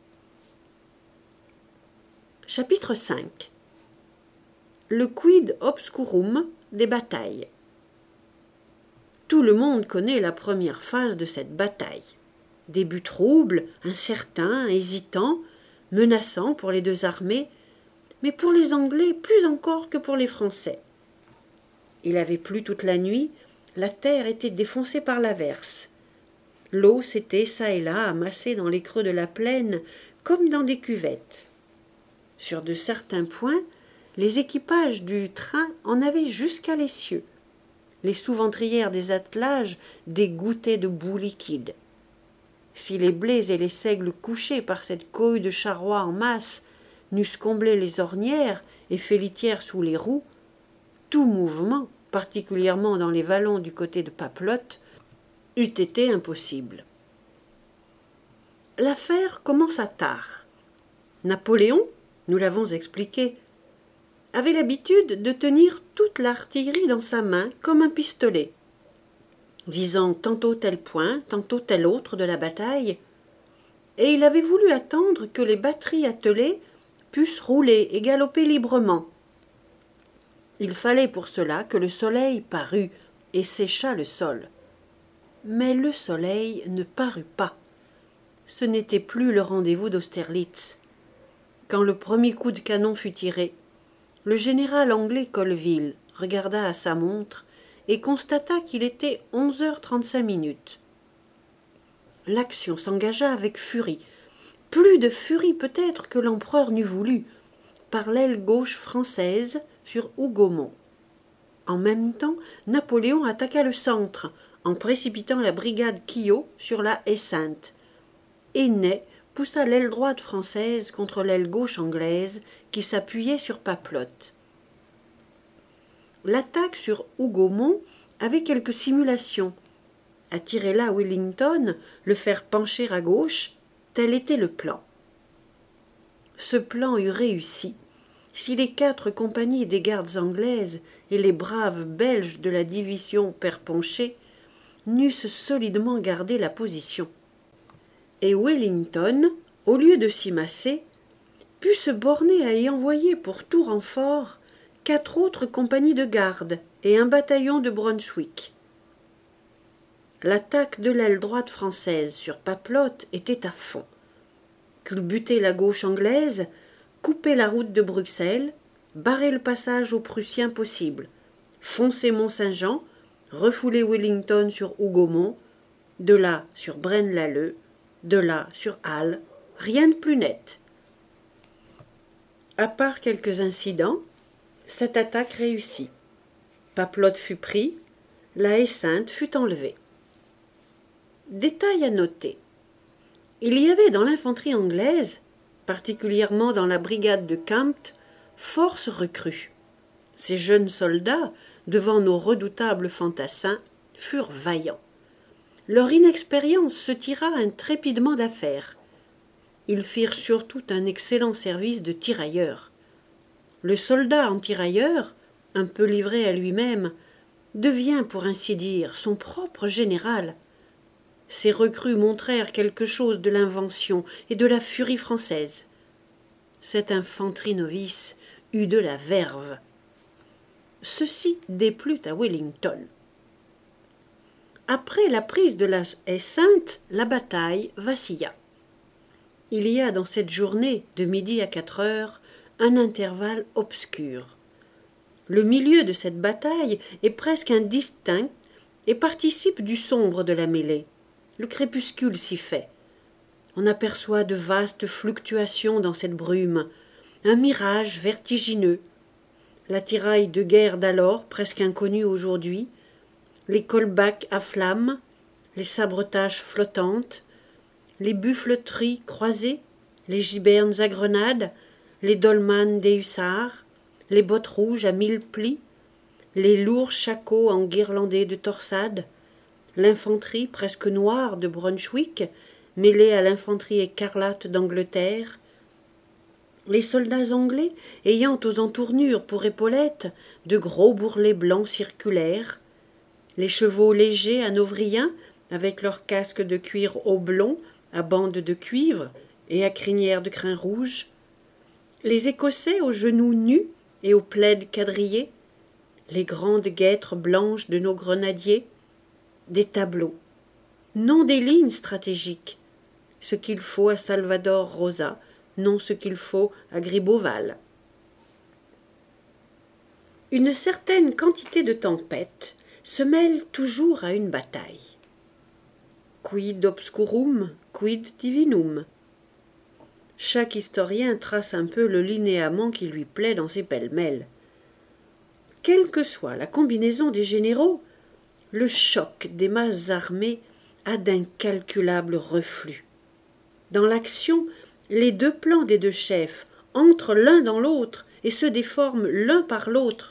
Chapitre 5. Le quid obscurum des batailles. Tout le monde connaît la première phase de cette bataille. Début trouble, incertain, hésitant, menaçant pour les deux armées, mais pour les Anglais plus encore que pour les Français. Il avait plu toute la nuit, la terre était défoncée par l'averse. L'eau s'était çà et là amassée dans les creux de la plaine comme dans des cuvettes. Sur de certains points, les équipages du train en avaient jusqu'à l'essieu. Les sous-ventrières des attelages dégoûtaient de boue liquide. Si les blés et les seigles couchés par cette cohue de charrois en masse n'eussent comblé les ornières et fait litière sous les roues, tout mouvement, particulièrement dans les vallons du côté de Papelotte, eût été impossible. L'affaire commença tard. Napoléon, nous l'avons expliqué, avait l'habitude de tenir toute l'artillerie dans sa main comme un pistolet, visant tantôt tel point, tantôt tel autre de la bataille, et il avait voulu attendre que les batteries attelées pussent rouler et galoper librement. Il fallait pour cela que le soleil parût et séchât le sol. Mais le soleil ne parut pas. Ce n'était plus le rendez-vous d'Austerlitz. Quand le premier coup de canon fut tiré, le général anglais Colville regarda à sa montre et constata qu'il était 11h35. L'action s'engagea avec furie, plus de furie peut-être que l'empereur n'eût voulu, par l'aile gauche française sur Hougomont. En même temps, Napoléon attaqua le centre, en précipitant la brigade Quiot sur la Haie-Sainte, et Ney poussa l'aile droite française contre l'aile gauche anglaise qui s'appuyait sur Papelotte. L'attaque sur Hougomont avait quelque simulation. Attirer là Wellington, le faire pencher à gauche, tel était le plan. Ce plan eût réussi si les 4 compagnies des gardes anglaises et les braves Belges de la division Perponcher n'eussent solidement gardé la position. Et Wellington, au lieu de s'y masser, put se borner à y envoyer pour tout renfort 4 autres compagnies de garde et un bataillon de Brunswick. L'attaque de l'aile droite française sur Papelotte était à fond. culbuter la gauche anglaise, couper la route de Bruxelles, barrer le passage aux Prussiens possible, foncer Mont-Saint-Jean, refouler Wellington sur Hougomont, de là sur Braine-l'Alleud, de là sur Halle, rien de plus net. À part quelques incidents, cette attaque réussit. Papelotte fut pris, la haie Sainte fut enlevée. Détail à noter. Il y avait dans l'infanterie anglaise, particulièrement dans la brigade de Kempt, force recrues. Ces jeunes soldats, devant nos redoutables fantassins, furent vaillants. Leur inexpérience se tira intrépidement d'affaire. Ils firent surtout un excellent service de tirailleurs. Le soldat en tirailleur, un peu livré à lui-même, devient, pour ainsi dire, son propre général. Ces recrues montrèrent quelque chose de l'invention et de la furie française. Cette infanterie novice eut de la verve. Ceci déplut à Wellington. Après la prise de la haie Sainte, la bataille vacilla. Il y a dans cette journée, de midi à 4 heures, un intervalle obscur. Le milieu de cette bataille est presque indistinct et participe du sombre de la mêlée. Le crépuscule s'y fait. On aperçoit de vastes fluctuations dans cette brume, un mirage vertigineux. La tiraille de guerre d'alors, presque inconnue aujourd'hui, les colbacks à flammes, les sabretaches flottantes, les buffleteries croisées, les gibernes à grenades, les dolmanes des hussards, les bottes rouges à 1000 plis, les lourds shakos enguirlandés de torsades, l'infanterie presque noire de Brunswick, mêlée à l'infanterie écarlate d'Angleterre, les soldats anglais ayant aux entournures pour épaulettes de gros bourrelets blancs circulaires, les chevaux légers hanovriens avec leurs casques de cuir oblong à bandes de cuivre et à crinière de crin rouge, les Écossais aux genoux nus et aux plaids quadrillés, les grandes guêtres blanches de nos grenadiers, des tableaux, non des lignes stratégiques, ce qu'il faut à Salvador Rosa, non ce qu'il faut à Gribeauval. Une certaine quantité de tempête se mêle toujours à une bataille. Quid obscurum, quid divinum. Chaque historien trace un peu le linéament qui lui plaît dans ses pêle-mêles. Quelle que soit la combinaison des généraux, le choc des masses armées a d'incalculables reflux. Dans l'action, les deux plans des deux chefs entrent l'un dans l'autre et se déforment l'un par l'autre.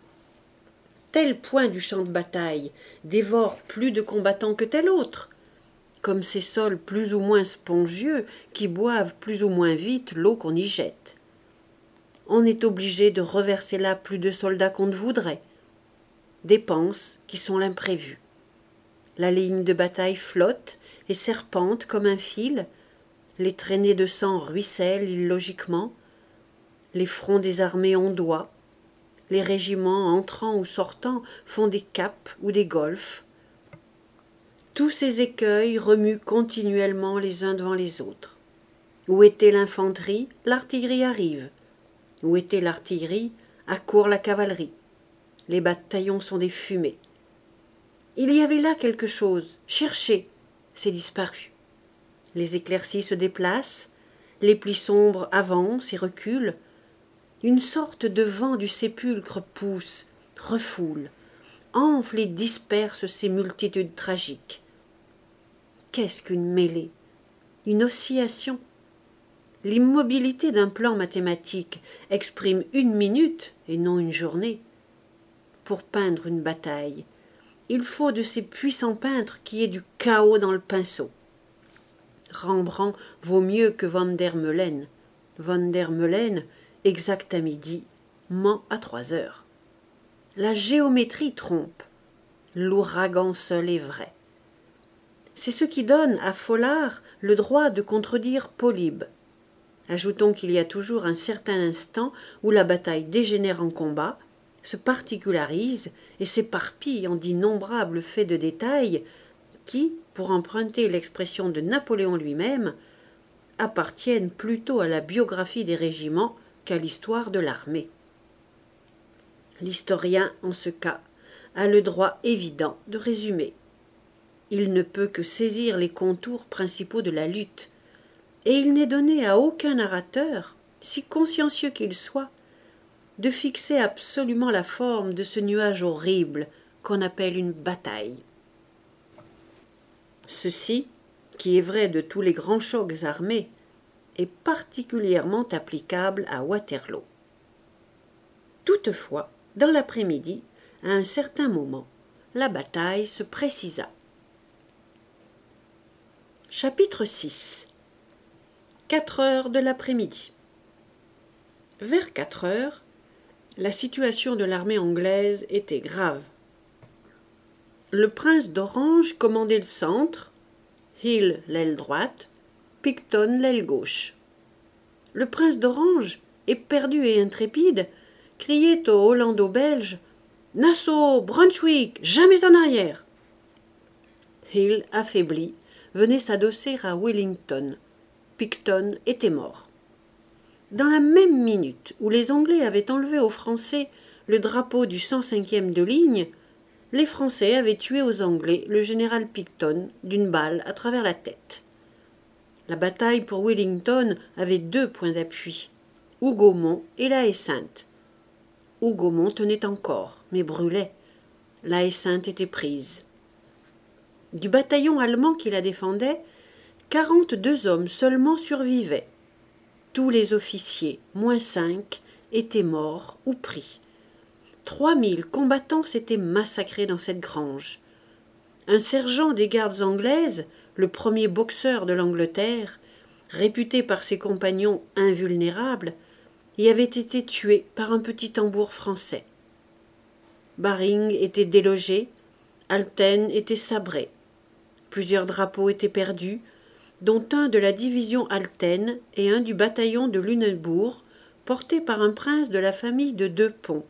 Tel point du champ de bataille dévore plus de combattants que tel autre, comme ces sols plus ou moins spongieux qui boivent plus ou moins vite l'eau qu'on y jette. On est obligé de reverser là plus de soldats qu'on ne voudrait. Dépenses qui sont l'imprévu. La ligne de bataille flotte et serpente comme un fil, les traînées de sang ruissellent illogiquement, les fronts des armées ondoient, les régiments entrant ou sortant font des caps ou des golfes. Tous ces écueils remuent continuellement les uns devant les autres. Où était l'infanterie, l'artillerie arrive. Où était l'artillerie, accourt la cavalerie. Les bataillons sont des fumées. Il y avait là quelque chose. Cherchez. C'est disparu. Les éclaircies se déplacent, les plis sombres avancent et reculent. Une sorte de vent du sépulcre pousse, refoule, enfle et disperse ces multitudes tragiques. Qu'est-ce qu'une mêlée? Une oscillation? L'immobilité d'un plan mathématique exprime une minute et non une journée. Pour peindre une bataille, il faut de ces puissants peintres qui aient du chaos dans le pinceau. Rembrandt vaut mieux que Van der Meulen. Van der Meulen, exact à midi, ment à 3 heures. La géométrie trompe. L'ouragan seul est vrai. C'est ce qui donne à Folard le droit de contredire Polybe. Ajoutons qu'il y a toujours un certain instant où la bataille dégénère en combat, se particularise et s'éparpille en d'innombrables faits de détail qui, pour emprunter l'expression de Napoléon lui-même, appartiennent plutôt à la biographie des régiments qu'à l'histoire de l'armée. L'historien, en ce cas, a le droit évident de résumer. Il ne peut que saisir les contours principaux de la lutte, et il n'est donné à aucun narrateur, si consciencieux qu'il soit, de fixer absolument la forme de ce nuage horrible qu'on appelle une bataille. Ceci, qui est vrai de tous les grands chocs armés, est particulièrement applicable à Waterloo. Toutefois, dans l'après-midi, à un certain moment, la bataille se précisa. Chapitre 6. 4 heures de l'après-midi. Vers 4 heures, la situation de l'armée anglaise était grave. Le prince d'Orange commandait le centre, Hill l'aile droite, Picton l'aile gauche. Le prince d'Orange, éperdu et intrépide, criait aux Hollando-Belges « Nassau, Brunswick, jamais en arrière !» Hill, affaibli, venait s'adosser à Wellington. Picton était mort. Dans la même minute où les Anglais avaient enlevé aux Français le drapeau du 105e de ligne, les Français avaient tué aux Anglais le général Picton d'une balle à travers la tête. La bataille pour Wellington avait 2 points d'appui, Hougomont et la Haie-Sainte. Hougomont tenait encore, mais brûlait. La Haie-Sainte était prise. Du bataillon allemand qui la défendait, 42 hommes seulement survivaient. Tous les officiers, moins 5, étaient morts ou pris. 3000 combattants s'étaient massacrés dans cette grange. Un sergent des gardes anglaises, le premier boxeur de l'Angleterre, réputé par ses compagnons invulnérable, y avait été tué par un petit tambour français. Baring était délogé, Alten était sabré. Plusieurs drapeaux étaient perdus, dont un de la division Alten et un du bataillon de Lunebourg, porté par un prince de la famille de Deux-Ponts.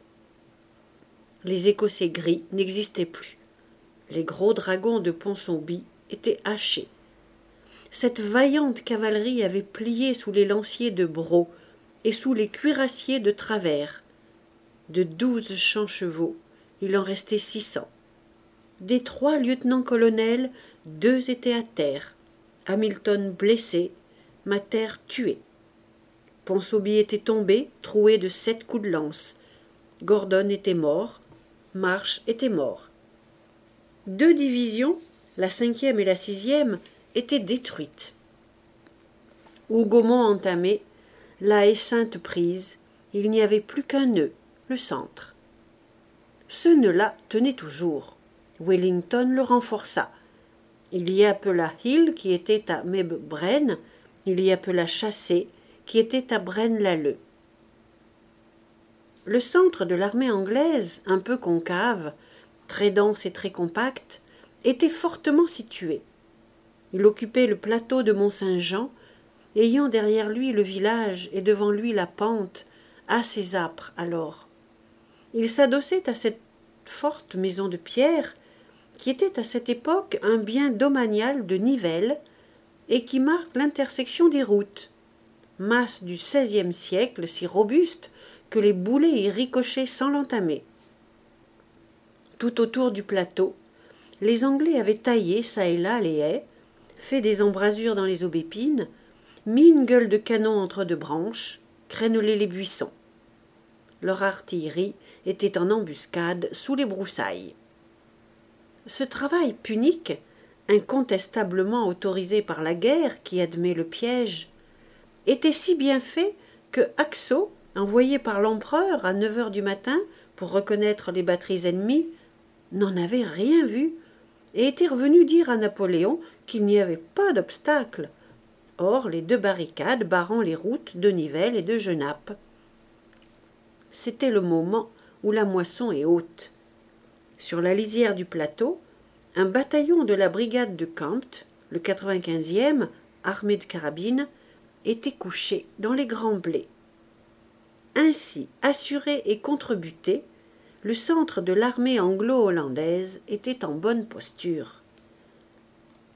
Les Écossais gris n'existaient plus. Les gros dragons de Ponsonby étaient hachés. Cette vaillante cavalerie avait plié sous les lanciers de Brault et sous les cuirassiers de Travers. De 12 champs-chevaux, il en restait 600. Des 3 lieutenants-colonels, 2 étaient à terre. Hamilton blessé, Mater tué. Ponsonby était tombé, troué de 7 coups de lance. Gordon était mort, Marsh était mort. 2 divisions, la 5e et la 6e, étaient détruites. Hougomont entamé, la Haie-Sainte prise, il n'y avait plus qu'un nœud, le centre. Ce nœud-là tenait toujours. Wellington le renforça. Il y appela Hill, qui était à Mebbraine, il y appela Chassé, qui était à Braine-l'Alleud. Le centre de l'armée anglaise, un peu concave, très dense et très compact, était fortement situé. Il occupait le plateau de Mont-Saint-Jean, ayant derrière lui le village et devant lui la pente, assez âpre alors. Il s'adossait à cette forte maison de pierre, qui était à cette époque un bien domanial de Nivelles et qui marque l'intersection des routes, masse du XVIe siècle si robuste que les boulets y ricochaient sans l'entamer. Tout autour du plateau, les Anglais avaient taillé çà et là les haies, fait des embrasures dans les aubépines, mis une gueule de canon entre 2 branches, crénelé les buissons. Leur artillerie était en embuscade sous les broussailles. Ce travail punique, incontestablement autorisé par la guerre qui admet le piège, était si bien fait que Haxo, envoyé par l'empereur à 9 heures du matin pour reconnaître les batteries ennemies, n'en avait rien vu et était revenu dire à Napoléon qu'il n'y avait pas d'obstacle. Or, les 2 barricades barrant les routes de Nivelles et de Genappe. C'était le moment où la moisson est haute. Sur la lisière du plateau, un bataillon de la brigade de Campt, le 95e, armé de carabines, était couché dans les grands blés. Ainsi, assuré et contre-buté, le centre de l'armée anglo-hollandaise était en bonne posture.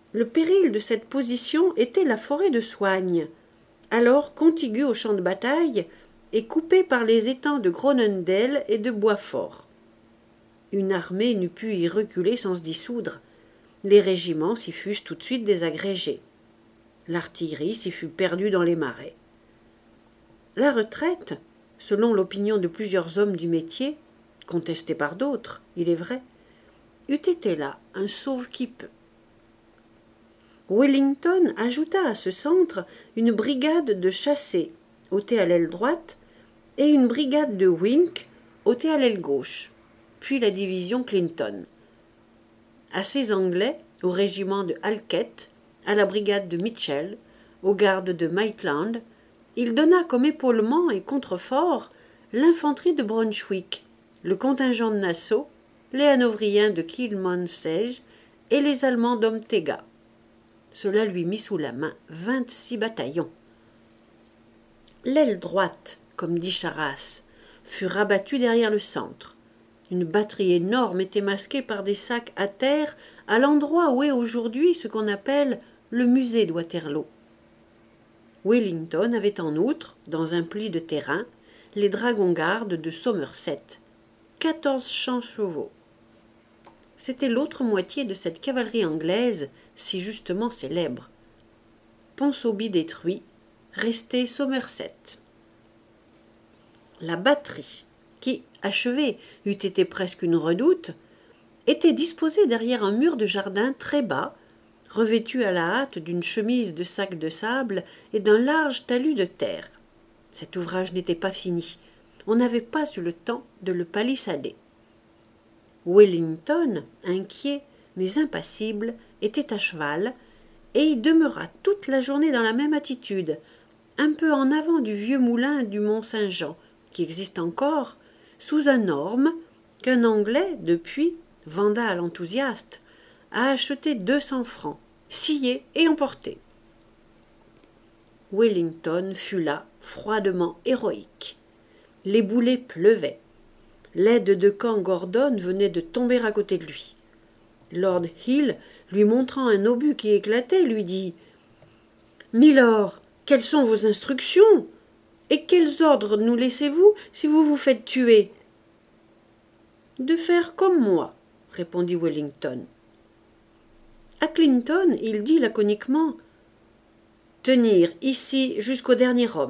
Le péril de cette position était la forêt de Soignes, alors contiguë au champ de bataille et coupée par les étangs de Groenendael et de Boitsfort. Une armée n'eût pu y reculer sans se dissoudre. Les régiments s'y fussent tout de suite désagrégés. L'artillerie s'y fut perdue dans les marais. La retraite, selon l'opinion de plusieurs hommes du métier, contestée par d'autres, il est vrai, eût été là un sauve-qui-peut. Wellington ajouta à ce centre une brigade de chassés, ôtée à l'aile droite, et une brigade de Wink, ôtée à l'aile gauche, puis la division Clinton. À ces Anglais, au régiment de Halkett, à la brigade de Mitchell, aux gardes de Maitland, il donna comme épaulement et contrefort l'infanterie de Brunswick, le contingent de Nassau, les hanovriens de Kielmansegge et les Allemands d'Omtega. Cela lui mit sous la main 26 bataillons. L'aile droite, comme dit Charras, fut rabattue derrière le centre. Une batterie énorme était masquée par des sacs à terre à l'endroit où est aujourd'hui ce qu'on appelle le musée de Waterloo. Wellington avait en outre, dans un pli de terrain, les dragons-gardes de Somerset, 14 chevaux. C'était l'autre moitié de cette cavalerie anglaise si justement célèbre. Ponsonby détruit, restait Somerset. La batterie, qui, achevée, eût été presque une redoute, était disposée derrière un mur de jardin très bas, revêtu à la hâte d'une chemise de sacs de sable et d'un large talus de terre. Cet ouvrage n'était pas fini. On n'avait pas eu le temps de le palissader. Wellington, inquiet mais impassible, était à cheval, et y demeura toute la journée dans la même attitude, un peu en avant du vieux moulin du Mont-Saint-Jean, qui existe encore, sous un orme qu'un Anglais, depuis, vandale enthousiaste, a acheté 200 francs, scié et emporté. Wellington fut là, froidement héroïque. Les boulets pleuvaient. L'aide de camp Gordon venait de tomber à côté de lui. Lord Hill, lui montrant un obus qui éclatait, lui dit « Milord, quelles sont vos instructions? Et quels ordres nous laissez-vous si vous vous faites tuer ?»« De faire comme moi, » répondit Wellington. À Clinton, il dit laconiquement « Tenir ici jusqu'au dernier homme. »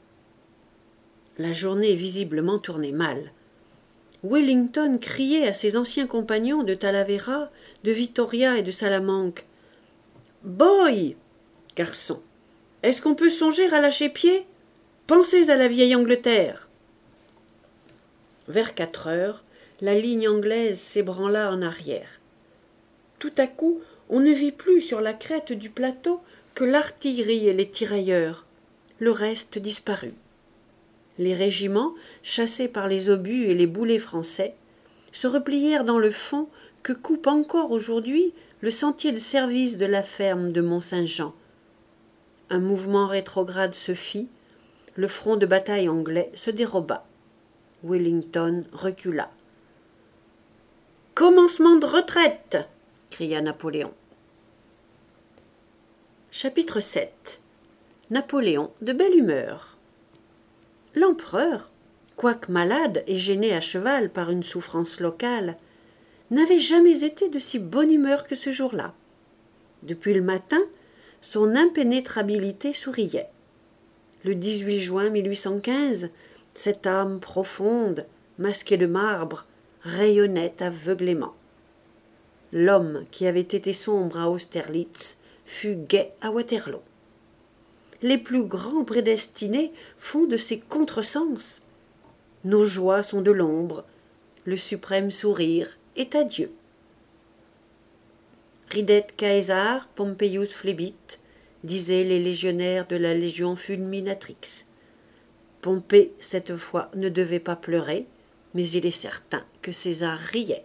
La journée visiblement tournait mal. Wellington criait à ses anciens compagnons de Talavera, de Vittoria et de Salamanque. « Boy, garçon, est-ce qu'on peut songer à lâcher pied? Pensez à la vieille Angleterre. » Vers 4 heures, la ligne anglaise s'ébranla en arrière. Tout à coup, on ne vit plus sur la crête du plateau que l'artillerie et les tirailleurs. Le reste disparut. Les régiments, chassés par les obus et les boulets français, se replièrent dans le fond que coupe encore aujourd'hui le sentier de service de la ferme de Mont-Saint-Jean. Un mouvement rétrograde se fit, le front de bataille anglais se déroba. Wellington recula. « Commencement de retraite !» cria Napoléon. Chapitre 7. Napoléon de belle humeur. L'empereur, quoique malade et gêné à cheval par une souffrance locale, n'avait jamais été de si bonne humeur que ce jour-là. Depuis le matin, son impénétrabilité souriait. Le 18 juin 1815, cette âme profonde, masquée de marbre, rayonnait aveuglément. L'homme qui avait été sombre à Austerlitz fut gai à Waterloo. Les plus grands prédestinés font de ces contresens. Nos joies sont de l'ombre, le suprême sourire est à Dieu. Ridet Caesar Pompeius flebit, disaient les légionnaires de la légion fulminatrix. Pompée, cette fois, ne devait pas pleurer, mais il est certain que César riait.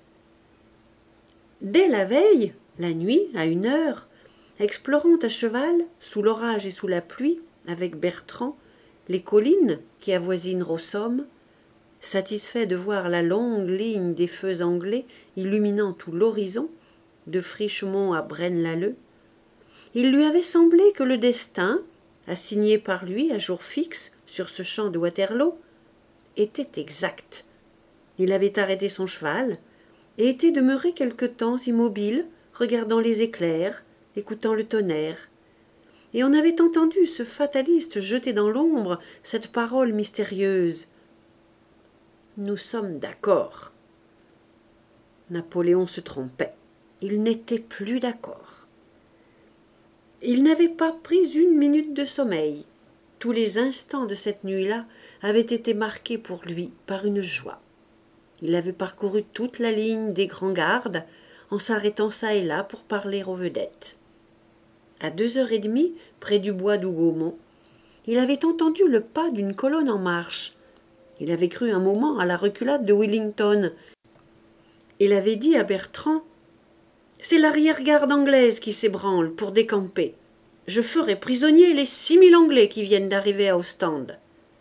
Dès la veille, la nuit, à 1 heure, explorant à cheval, sous l'orage et sous la pluie, avec Bertrand, les collines qui avoisinent Rossomme, satisfait de voir la longue ligne des feux anglais illuminant tout l'horizon, de Frischemont à Braine-l'Alleud, il lui avait semblé que le destin, assigné par lui à jour fixe sur ce champ de Waterloo, était exact. Il avait arrêté son cheval et était demeuré quelque temps immobile, regardant les éclairs, écoutant le tonnerre. Et on avait entendu ce fataliste jeter dans l'ombre cette parole mystérieuse. « Nous sommes d'accord. » Napoléon se trompait. Il n'était plus d'accord. Il n'avait pas pris une minute de sommeil. Tous les instants de cette nuit-là avaient été marqués pour lui par une joie. Il avait parcouru toute la ligne des grands gardes, en s'arrêtant çà et là pour parler aux vedettes. À 2h30, près du bois d'Hougomont, il avait entendu le pas d'une colonne en marche. Il avait cru un moment à la reculade de Wellington. Il avait dit à Bertrand « C'est l'arrière-garde anglaise qui s'ébranle pour décamper. Je ferai prisonnier les 6000 Anglais qui viennent d'arriver à Ostende. »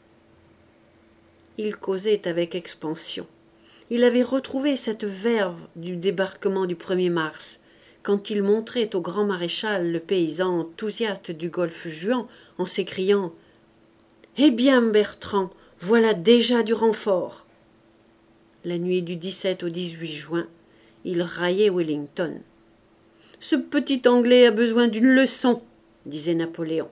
Il causait avec expansion. Il avait retrouvé cette verve du débarquement du 1er mars, quand il montrait au grand maréchal le paysan enthousiaste du golfe Juan en s'écriant « Eh bien, Bertrand, voilà déjà du renfort !» La nuit du 17 au 18 juin, il raillait Wellington. « Ce petit Anglais a besoin d'une leçon !» disait Napoléon.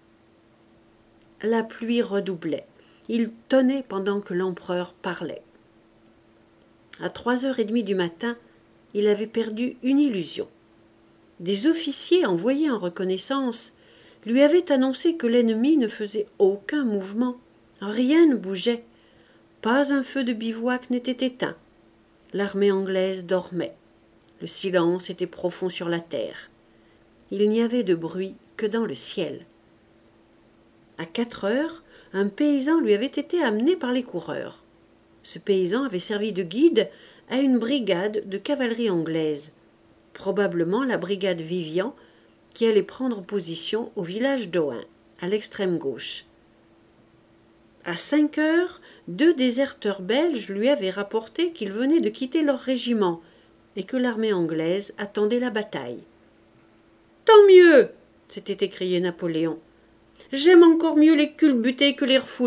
La pluie redoublait. Il tonnait pendant que l'empereur parlait. À 3h30 du matin, il avait perdu une illusion. Des officiers envoyés en reconnaissance lui avaient annoncé que l'ennemi ne faisait aucun mouvement. Rien ne bougeait. Pas un feu de bivouac n'était éteint. L'armée anglaise dormait. Le silence était profond sur la terre. Il n'y avait de bruit que dans le ciel. À 4h, un paysan lui avait été amené par les coureurs. Ce paysan avait servi de guide à une brigade de cavalerie anglaise, probablement la brigade Vivian, qui allait prendre position au village d'Ohain, à l'extrême gauche. À 5h, 2 déserteurs belges lui avaient rapporté qu'ils venaient de quitter leur régiment et que l'armée anglaise attendait la bataille. « Tant mieux !» s'était écrié Napoléon. « J'aime encore mieux les culbuter que les refouler. »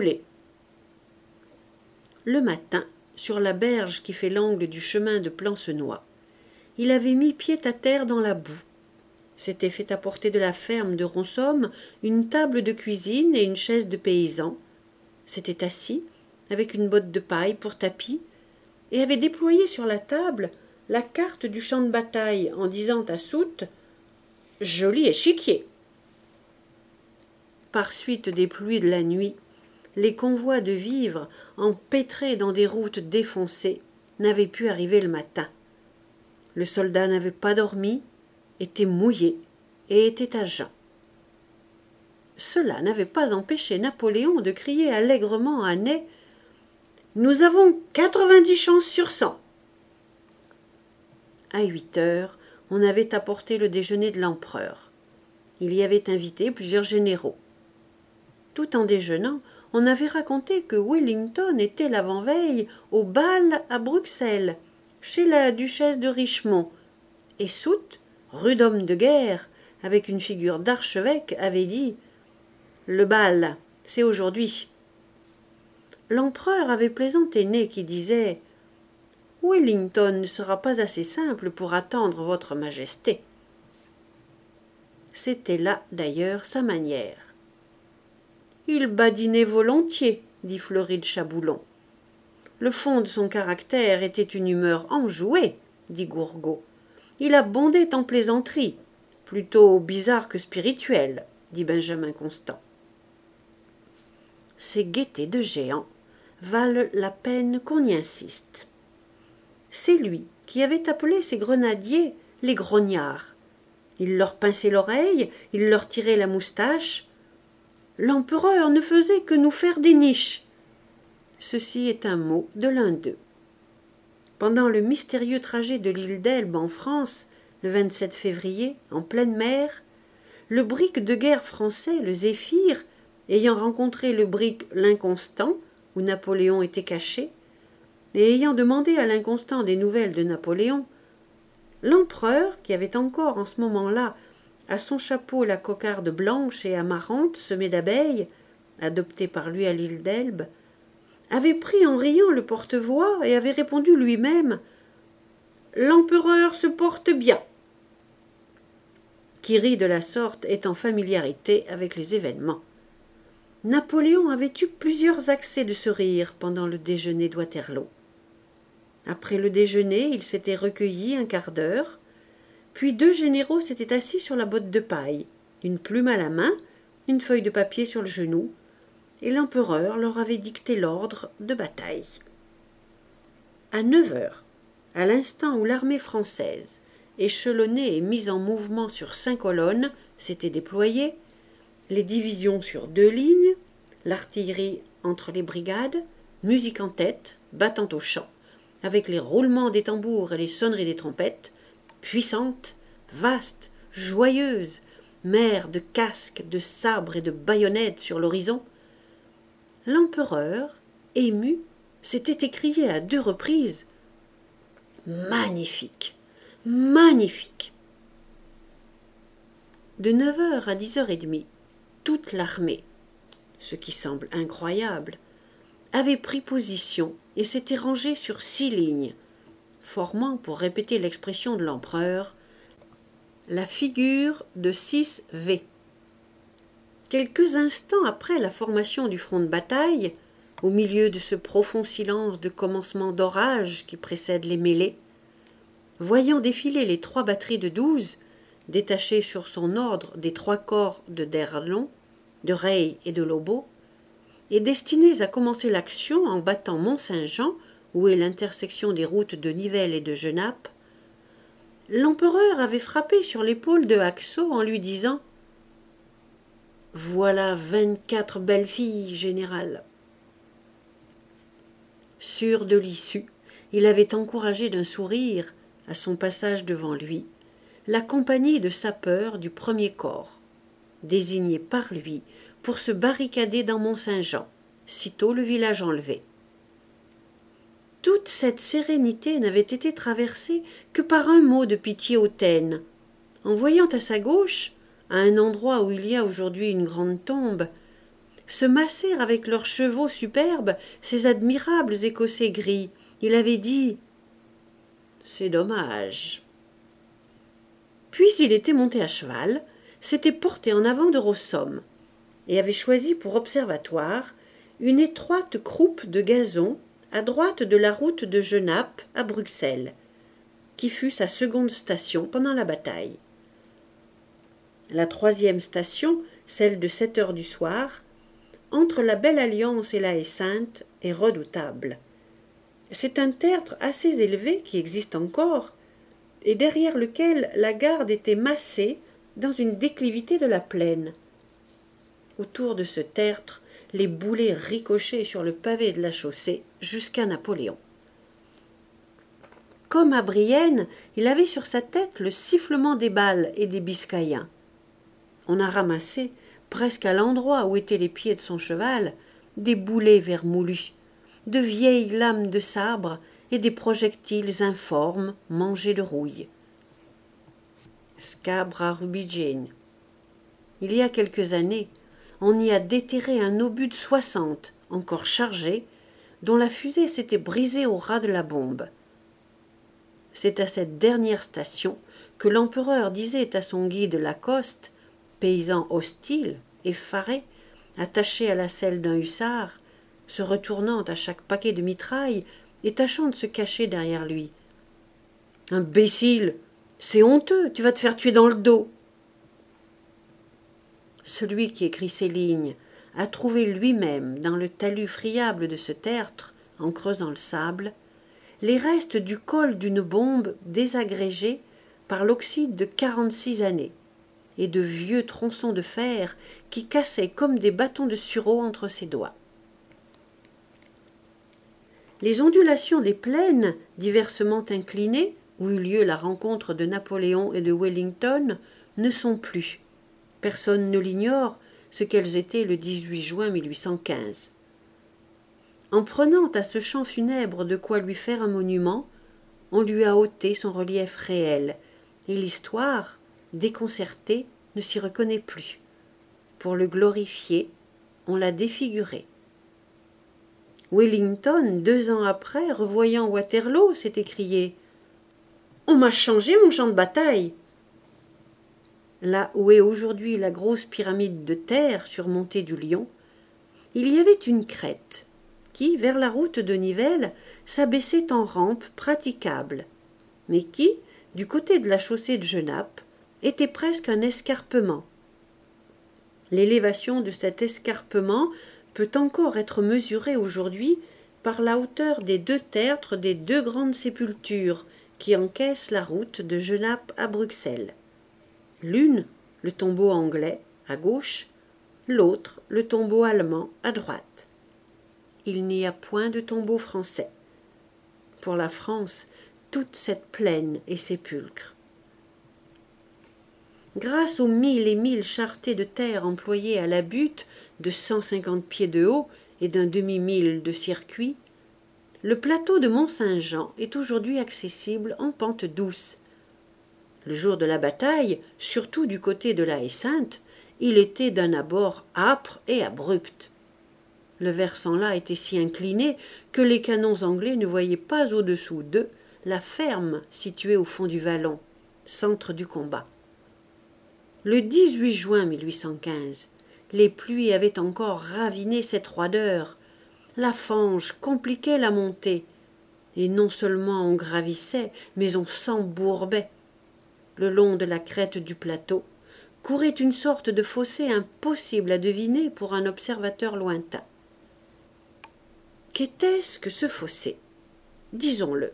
Le matin, sur la berge qui fait l'angle du chemin de Plancenoit, il avait mis pied à terre dans la boue. S'était fait apporter de la ferme de Ronsomme une table de cuisine et une chaise de paysan, s'était assis, avec une botte de paille pour tapis, et avait déployé sur la table la carte du champ de bataille en disant à Soult « Joli échiquier !» Par suite des pluies de la nuit, les convois de vivres, empêtrés dans des routes défoncées, n'avaient pu arriver le matin. Le soldat n'avait pas dormi, était mouillé et était à jeun. Cela n'avait pas empêché Napoléon de crier allègrement à Ney « Nous avons 90 chances sur 100 !» À 8h, on avait apporté le déjeuner de l'empereur. Il y avait invité plusieurs généraux. Tout en déjeunant, on avait raconté que Wellington était l'avant-veille au bal à Bruxelles, chez la duchesse de Richmond, et Soult, rude homme de guerre, avec une figure d'archevêque, avait dit « Le bal, c'est aujourd'hui ». L'empereur avait plaisanté Ney qui disait « Wellington ne sera pas assez simple pour attendre votre majesté ». C'était là, d'ailleurs, sa manière. « Il badinait volontiers », dit Fleury de Chaboulon. « Le fond de son caractère était une humeur enjouée », dit Gourgaud. « Il abondait en plaisanteries, plutôt bizarres que spirituelles », dit Benjamin Constant. Ces gaietés de géant valent la peine qu'on y insiste. C'est lui qui avait appelé ses grenadiers les grognards. Il leur pinçait l'oreille, il leur tirait la moustache. L'empereur ne faisait que nous faire des niches. Ceci est un mot de l'un d'eux. Pendant le mystérieux trajet de l'île d'Elbe en France, le 27 février, en pleine mer, le brick de guerre français, le Zéphyr, ayant rencontré le brick l'Inconstant, où Napoléon était caché, et ayant demandé à l'Inconstant des nouvelles de Napoléon, L'empereur, qui avait encore en ce moment-là à son chapeau la cocarde blanche et amarante semée d'abeilles, adoptée par lui à l'île d'Elbe, avait pris en riant le porte-voix et avait répondu lui-même « L'empereur se porte bien », qui rit de la sorte est en familiarité avec les événements. Napoléon avait eu plusieurs accès de ce rire pendant le déjeuner de Waterloo. Après le déjeuner, il s'était recueilli un quart d'heure, puis deux généraux s'étaient assis sur la botte de paille, une plume à la main, une feuille de papier sur le genou, et l'empereur leur avait dicté l'ordre de bataille. À 9 heures, à l'instant où l'armée française, échelonnée et mise en mouvement sur 5 colonnes, s'était déployée, les divisions sur 2 lignes, l'artillerie entre les brigades, musique en tête, battant au chant, avec les roulements des tambours et les sonneries des trompettes, puissante, vaste, joyeuse, mer de casques, de sabres et de baïonnettes sur l'horizon, l'empereur, ému, s'était écrié à 2 reprises « Magnifique, magnifique !» De 9 heures à 10h30, toute l'armée, ce qui semble incroyable, avait pris position et s'était rangée sur 6 lignes, formant, pour répéter l'expression de l'empereur, la figure de 6 V. Quelques instants après la formation du front de bataille, au milieu de ce profond silence de commencement d'orage qui précède les mêlées, voyant défiler les 3 batteries de 12, détachées sur son ordre des 3 corps de d'Erlon, de Reille et de Lobau, et destinées à commencer l'action en battant Mont-Saint-Jean, où est l'intersection des routes de Nivelles et de Genappe, l'empereur avait frappé sur l'épaule de Haxo en lui disant « Voilà 24 belles filles, général !» Sûr de l'issue, il avait encouragé d'un sourire, à son passage devant lui, la compagnie de sapeurs du premier corps, désignée par lui pour se barricader dans Mont-Saint-Jean, sitôt le village enlevé. Toute cette sérénité n'avait été traversée que par un mot de pitié hautaine. En voyant à sa gauche, à un endroit où il y a aujourd'hui une grande tombe, se masser avec leurs chevaux superbes ces admirables Écossais gris, il avait dit « C'est dommage ». Puis il était monté à cheval, s'était porté en avant de Rossomme, et avait choisi pour observatoire une étroite croupe de gazon à droite de la route de Genappe à Bruxelles, qui fut sa seconde station pendant la bataille. La 3e station, celle de 7 heures du soir, entre la Belle Alliance et la Haie-Sainte, est redoutable. C'est un tertre assez élevé qui existe encore, et derrière lequel la garde était massée dans une déclivité de la plaine. Autour de ce tertre, les boulets ricochaient sur le pavé de la chaussée jusqu'à Napoléon. Comme à Brienne, il avait sur sa tête le sifflement des balles et des Biscayens. On a ramassé, presque à l'endroit où étaient les pieds de son cheval, des boulets vermoulus, de vieilles lames de sabre et des projectiles informes mangés de rouille. Scabra rubigine. Il y a quelques années, on y a déterré un obus de 60, encore chargé, dont la fusée s'était brisée au ras de la bombe. C'est à cette dernière station que l'empereur disait à son guide Lacoste, paysan hostile, effaré, attaché à la selle d'un hussard, se retournant à chaque paquet de mitraille et tâchant de se cacher derrière lui. « Imbécile, c'est honteux, tu vas te faire tuer dans le dos !» Celui qui écrit ces lignes a trouvé lui-même, dans le talus friable de ce tertre, en creusant le sable, les restes du col d'une bombe désagrégée par l'oxyde de 46 années, et de vieux tronçons de fer qui cassaient comme des bâtons de sureau entre ses doigts. Les ondulations des plaines, diversement inclinées, où eut lieu la rencontre de Napoléon et de Wellington, ne sont plus. Personne ne l'ignore, ce qu'elles étaient le 18 juin 1815. En prenant à ce champ funèbre de quoi lui faire un monument, on lui a ôté son relief réel, et l'histoire, déconcertée, ne s'y reconnaît plus. Pour le glorifier, on l'a défiguré. Wellington, 2 ans après, revoyant Waterloo, s'est écrié « On m'a changé mon champ de bataille !» Là où est aujourd'hui la grosse pyramide de terre surmontée du lion, il y avait une crête qui, vers la route de Nivelles, s'abaissait en rampe praticable, mais qui, du côté de la chaussée de Genappe, était presque un escarpement. L'élévation de cet escarpement peut encore être mesurée aujourd'hui par la hauteur des 2 tertres des 2 grandes sépultures qui encaissent la route de Genappe à Bruxelles. L'une, le tombeau anglais, à gauche, l'autre, le tombeau allemand, à droite. Il n'y a point de tombeau français. Pour la France, toute cette plaine est sépulcre. Grâce aux 1000 et 1000 charretées de terre employées à la butte de 150 pieds de haut et d'un demi-mille de circuit, le plateau de Mont-Saint-Jean est aujourd'hui accessible en pente douce. Le jour de la bataille, surtout du côté de la Haie-Sainte, il était d'un abord âpre et abrupt. Le versant là était si incliné que les canons anglais ne voyaient pas au-dessous d'eux la ferme située au fond du vallon, centre du combat. Le 18 juin 1815, les pluies avaient encore raviné cette roideur. La fange compliquait la montée, et non seulement on gravissait, mais on s'embourbait. Le long de la crête du plateau courait une sorte de fossé impossible à deviner pour un observateur lointain. Qu'était-ce que ce fossé? Disons-le.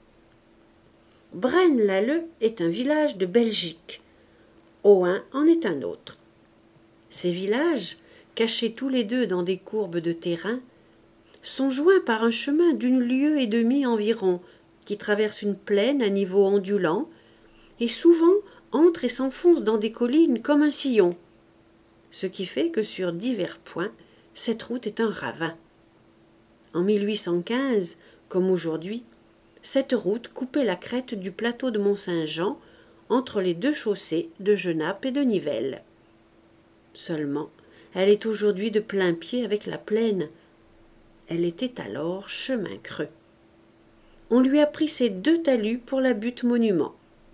Braine-l'Alleud est un village de Belgique. Ohain en est un autre. Ces villages, cachés tous les deux dans des courbes de terrain, sont joints par un chemin d'1 lieue et demie environ, qui traverse une plaine à niveau ondulant, et souvent entre et s'enfonce dans des collines comme un sillon, ce qui fait que sur divers points, cette route est un ravin. En 1815, comme aujourd'hui, cette route coupait la crête du plateau de Mont-Saint-Jean entre les 2 chaussées de Genappe et de Nivelles. Seulement, elle est aujourd'hui de plein pied avec la plaine. Elle était alors chemin creux. On lui a pris ses 2 talus pour la butte monument.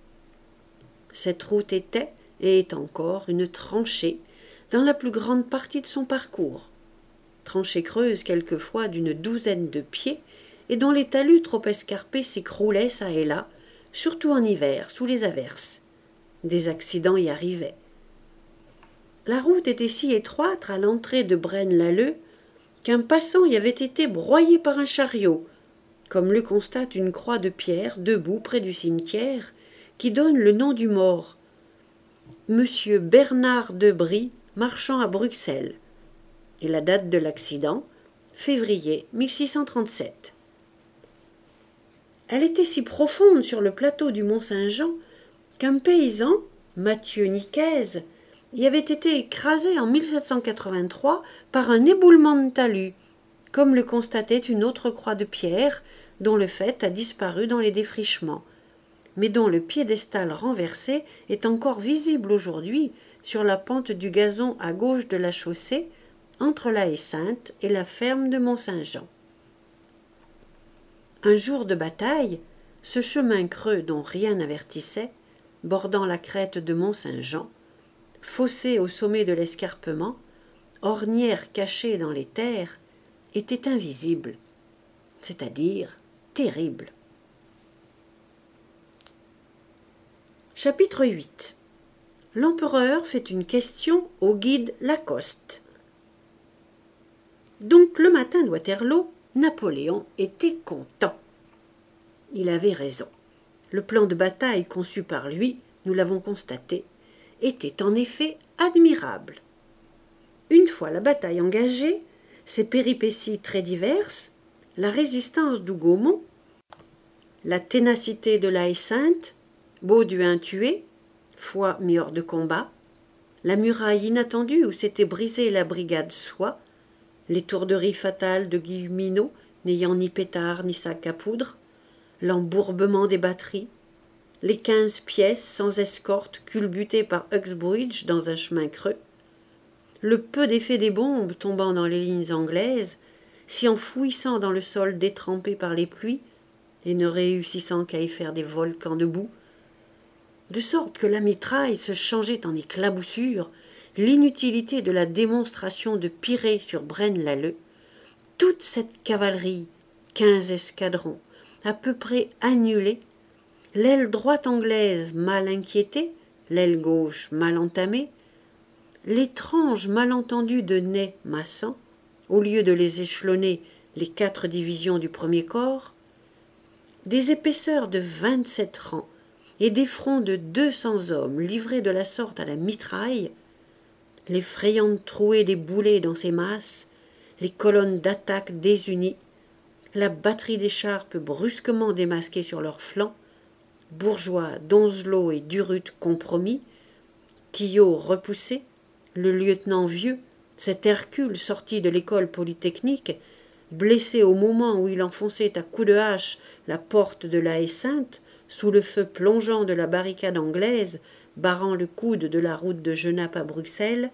Cette route était, et est encore, une tranchée dans la plus grande partie de son parcours. Tranchée creuse quelquefois d'une 12aine de pieds, et dont les talus trop escarpés s'écroulaient çà et là, surtout en hiver, sous les averses. Des accidents y arrivaient. La route était si étroite à l'entrée de Braine-l'Alleud qu'un passant y avait été broyé par un chariot, comme le constate une croix de pierre debout près du cimetière, qui donne le nom du mort, Monsieur Bernard Debry, marchand à Bruxelles, et la date de l'accident, février 1637. Elle était si profonde sur le plateau du Mont-Saint-Jean qu'un paysan, Mathieu Nicaise, y avait été écrasé en 1783 par un éboulement de talus, comme le constatait une autre croix de pierre dont le faîte a disparu dans les défrichements, mais dont le piédestal renversé est encore visible aujourd'hui sur la pente du gazon à gauche de la chaussée, entre la Haie-Sainte et la ferme de Mont-Saint-Jean. Un jour de bataille, ce chemin creux dont rien n'avertissait, bordant la crête de Mont-Saint-Jean, fossé au sommet de l'escarpement, ornière cachée dans les terres, était invisible, c'est-à-dire terrible. Chapitre 8. L'empereur fait une question au guide Lacoste. Donc le matin de Waterloo, Napoléon était content. Il avait raison. Le plan de bataille conçu par lui, nous l'avons constaté, était en effet admirable. Une fois la bataille engagée, ses péripéties très diverses, la résistance d'Hougomont, la ténacité de la Haie-Sainte, Bauduin tué, Foy mis hors de combat, la muraille inattendue où s'était brisée la brigade Soye, l'étourderie fatale de Guilleminot n'ayant ni pétard ni sac à poudre, l'embourbement des batteries, les 15 pièces sans escorte culbutées par Uxbridge dans un chemin creux, le peu d'effet des bombes tombant dans les lignes anglaises, s'y enfouissant dans le sol détrempé par les pluies et ne réussissant qu'à y faire des volcans de boue, de sorte que la mitraille se changeait en éclaboussure, l'inutilité de la démonstration de Piré sur Braine-l'Alleud, toute cette cavalerie, 15 escadrons, à peu près annulés, l'aile droite anglaise mal inquiétée, l'aile gauche mal entamée, l'étrange malentendu de Ney-Massan, au lieu de les échelonner les 4 divisions du premier corps, des épaisseurs de 27 rangs et des fronts de 200 hommes livrés de la sorte à la mitraille, l'effrayante trouée des boulets dans ses masses, les colonnes d'attaque désunies, la batterie d'écharpes brusquement démasquée sur leurs flancs, Bourgeois, Donzelot et Durut compromis, Quillot repoussé, le lieutenant Vieux, cet Hercule sorti de l'école polytechnique, blessé au moment où il enfonçait à coups de hache la porte de la haie Sainte, sous le feu plongeant de la barricade anglaise, barrant le coude de la route de Genappe à Bruxelles,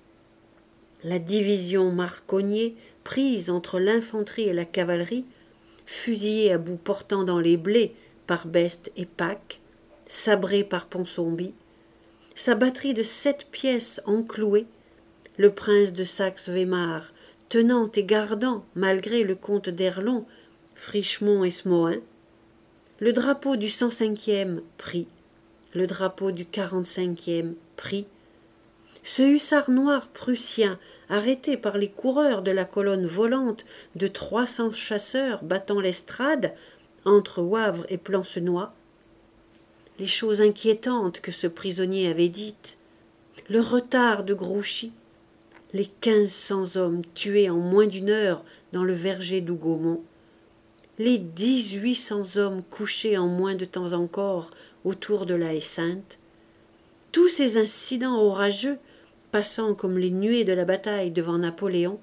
la division Marcognet, prise entre l'infanterie et la cavalerie, fusillée à bout portant dans les blés par Best et Pack, sabrée par Ponsonby, sa batterie de 7 pièces enclouée, le prince de Saxe-Weimar tenant et gardant, malgré le comte d'Erlon, Frischemont et Smohain, le drapeau du 105e pris, le drapeau du 45e pris, ce hussard noir prussien arrêté par les coureurs de la colonne volante de 300 chasseurs battant l'estrade entre Wavre et Plancenoit, les choses inquiétantes que ce prisonnier avait dites, le retard de Grouchy, les 1500 hommes tués en moins d'une heure dans le verger d'Hougomont, les 1800 hommes couchés en moins de temps encore autour de la haie Sainte, tous ces incidents orageux passant comme les nuées de la bataille devant Napoléon,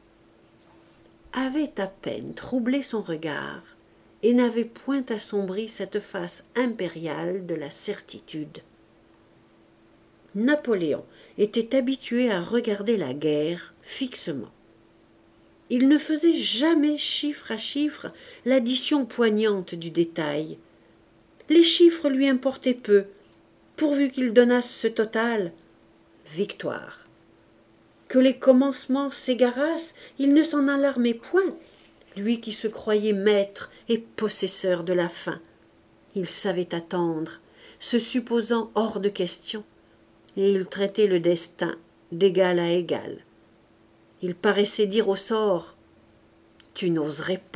avaient à peine troublé son regard et n'avaient point assombri cette face impériale de la certitude. Napoléon était habitué à regarder la guerre fixement. Il ne faisait jamais chiffre à chiffre l'addition poignante du détail. Les chiffres lui importaient peu, pourvu qu'ils donnassent ce total, victoire. Que les commencements s'égarassent, il ne s'en alarmait point, lui qui se croyait maître et possesseur de la fin. Il savait attendre, se supposant hors de question, et il traitait le destin d'égal à égal. Il paraissait dire au sort « Tu n'oserais pas ».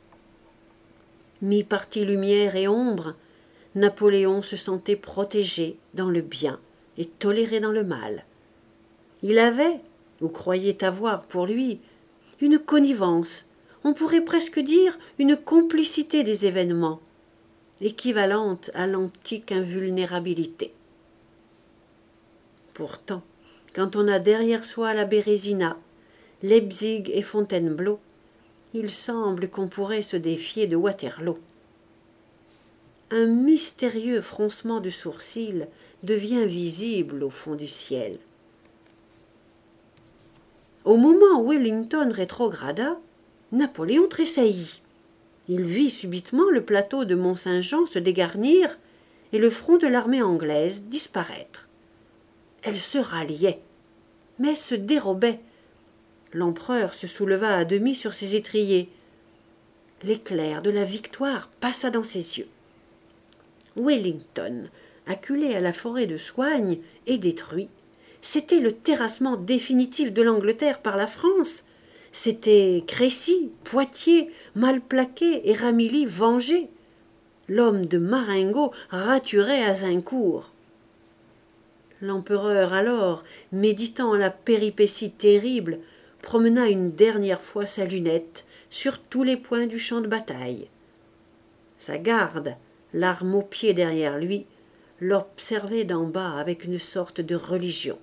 Mi-parti lumière et ombre, Napoléon se sentait protégé dans le bien et toléré dans le mal. Il avait, ou croyait avoir pour lui, une connivence, on pourrait presque dire une complicité des événements, équivalente à l'antique invulnérabilité. Pourtant, quand on a derrière soi la Bérésina, Leipzig et Fontainebleau, il semble qu'on pourrait se défier de Waterloo. Un mystérieux froncement de sourcils devient visible au fond du ciel. Au moment où Wellington rétrograda, Napoléon tressaillit. Il vit subitement le plateau de Mont-Saint-Jean se dégarnir et le front de l'armée anglaise disparaître. Elle se ralliait, mais se dérobait. L'empereur se souleva à demi sur ses étriers. L'éclair de la victoire passa dans ses yeux. Wellington, acculé à la forêt de Soignes et détruit, c'était le terrassement définitif de l'Angleterre par la France. C'était Crécy, Poitiers, Malplaquet et Ramillies vengés. L'homme de Marengo raturait Azincourt. L'empereur alors, méditant la péripétie terrible, promena une dernière fois sa lunette sur tous les points du champ de bataille. Sa garde, l'arme au pied derrière lui, l'observait d'en bas avec une sorte de religion.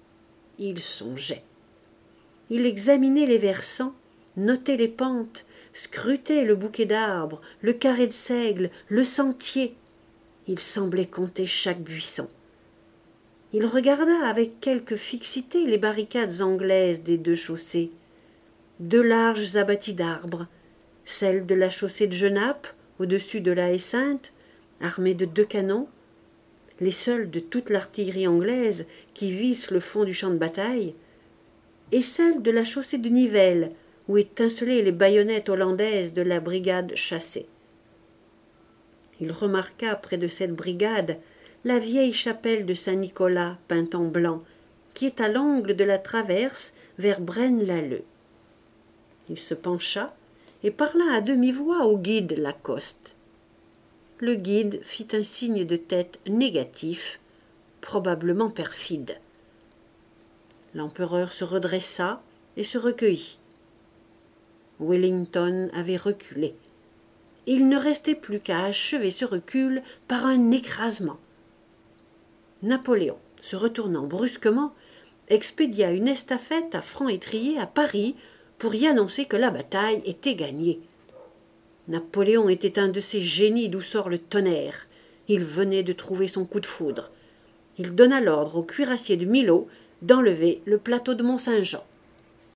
Il songeait. Il examinait les versants, notait les pentes, scrutait le bouquet d'arbres, le carré de seigle, le sentier. Il semblait compter chaque buisson. Il regarda avec quelque fixité les barricades anglaises des deux chaussées. Deux larges abattis d'arbres, celle de la chaussée de Genappe, au-dessus de la haie Sainte, armée de 2 canons, les seuls de toute l'artillerie anglaise qui vissent le fond du champ de bataille, et celle de la chaussée de Nivelles, où étincelaient les baïonnettes hollandaises de la brigade chassée. Il remarqua près de cette brigade la vieille chapelle de Saint-Nicolas peinte en blanc, qui est à l'angle de la traverse vers Braine-l'Alleud. Il se pencha et parla à demi-voix au guide Lacoste. Le guide fit un signe de tête négatif, probablement perfide. L'empereur se redressa et se recueillit. Wellington avait reculé. Il ne restait plus qu'à achever ce recul par un écrasement. Napoléon, se retournant brusquement, expédia une estafette à Franc-Étrier à Paris pour y annoncer que la bataille était gagnée. Napoléon était un de ces génies d'où sort le tonnerre. Il venait de trouver son coup de foudre. Il donna l'ordre au cuirassier de Milhaud d'enlever le plateau de Mont-Saint-Jean.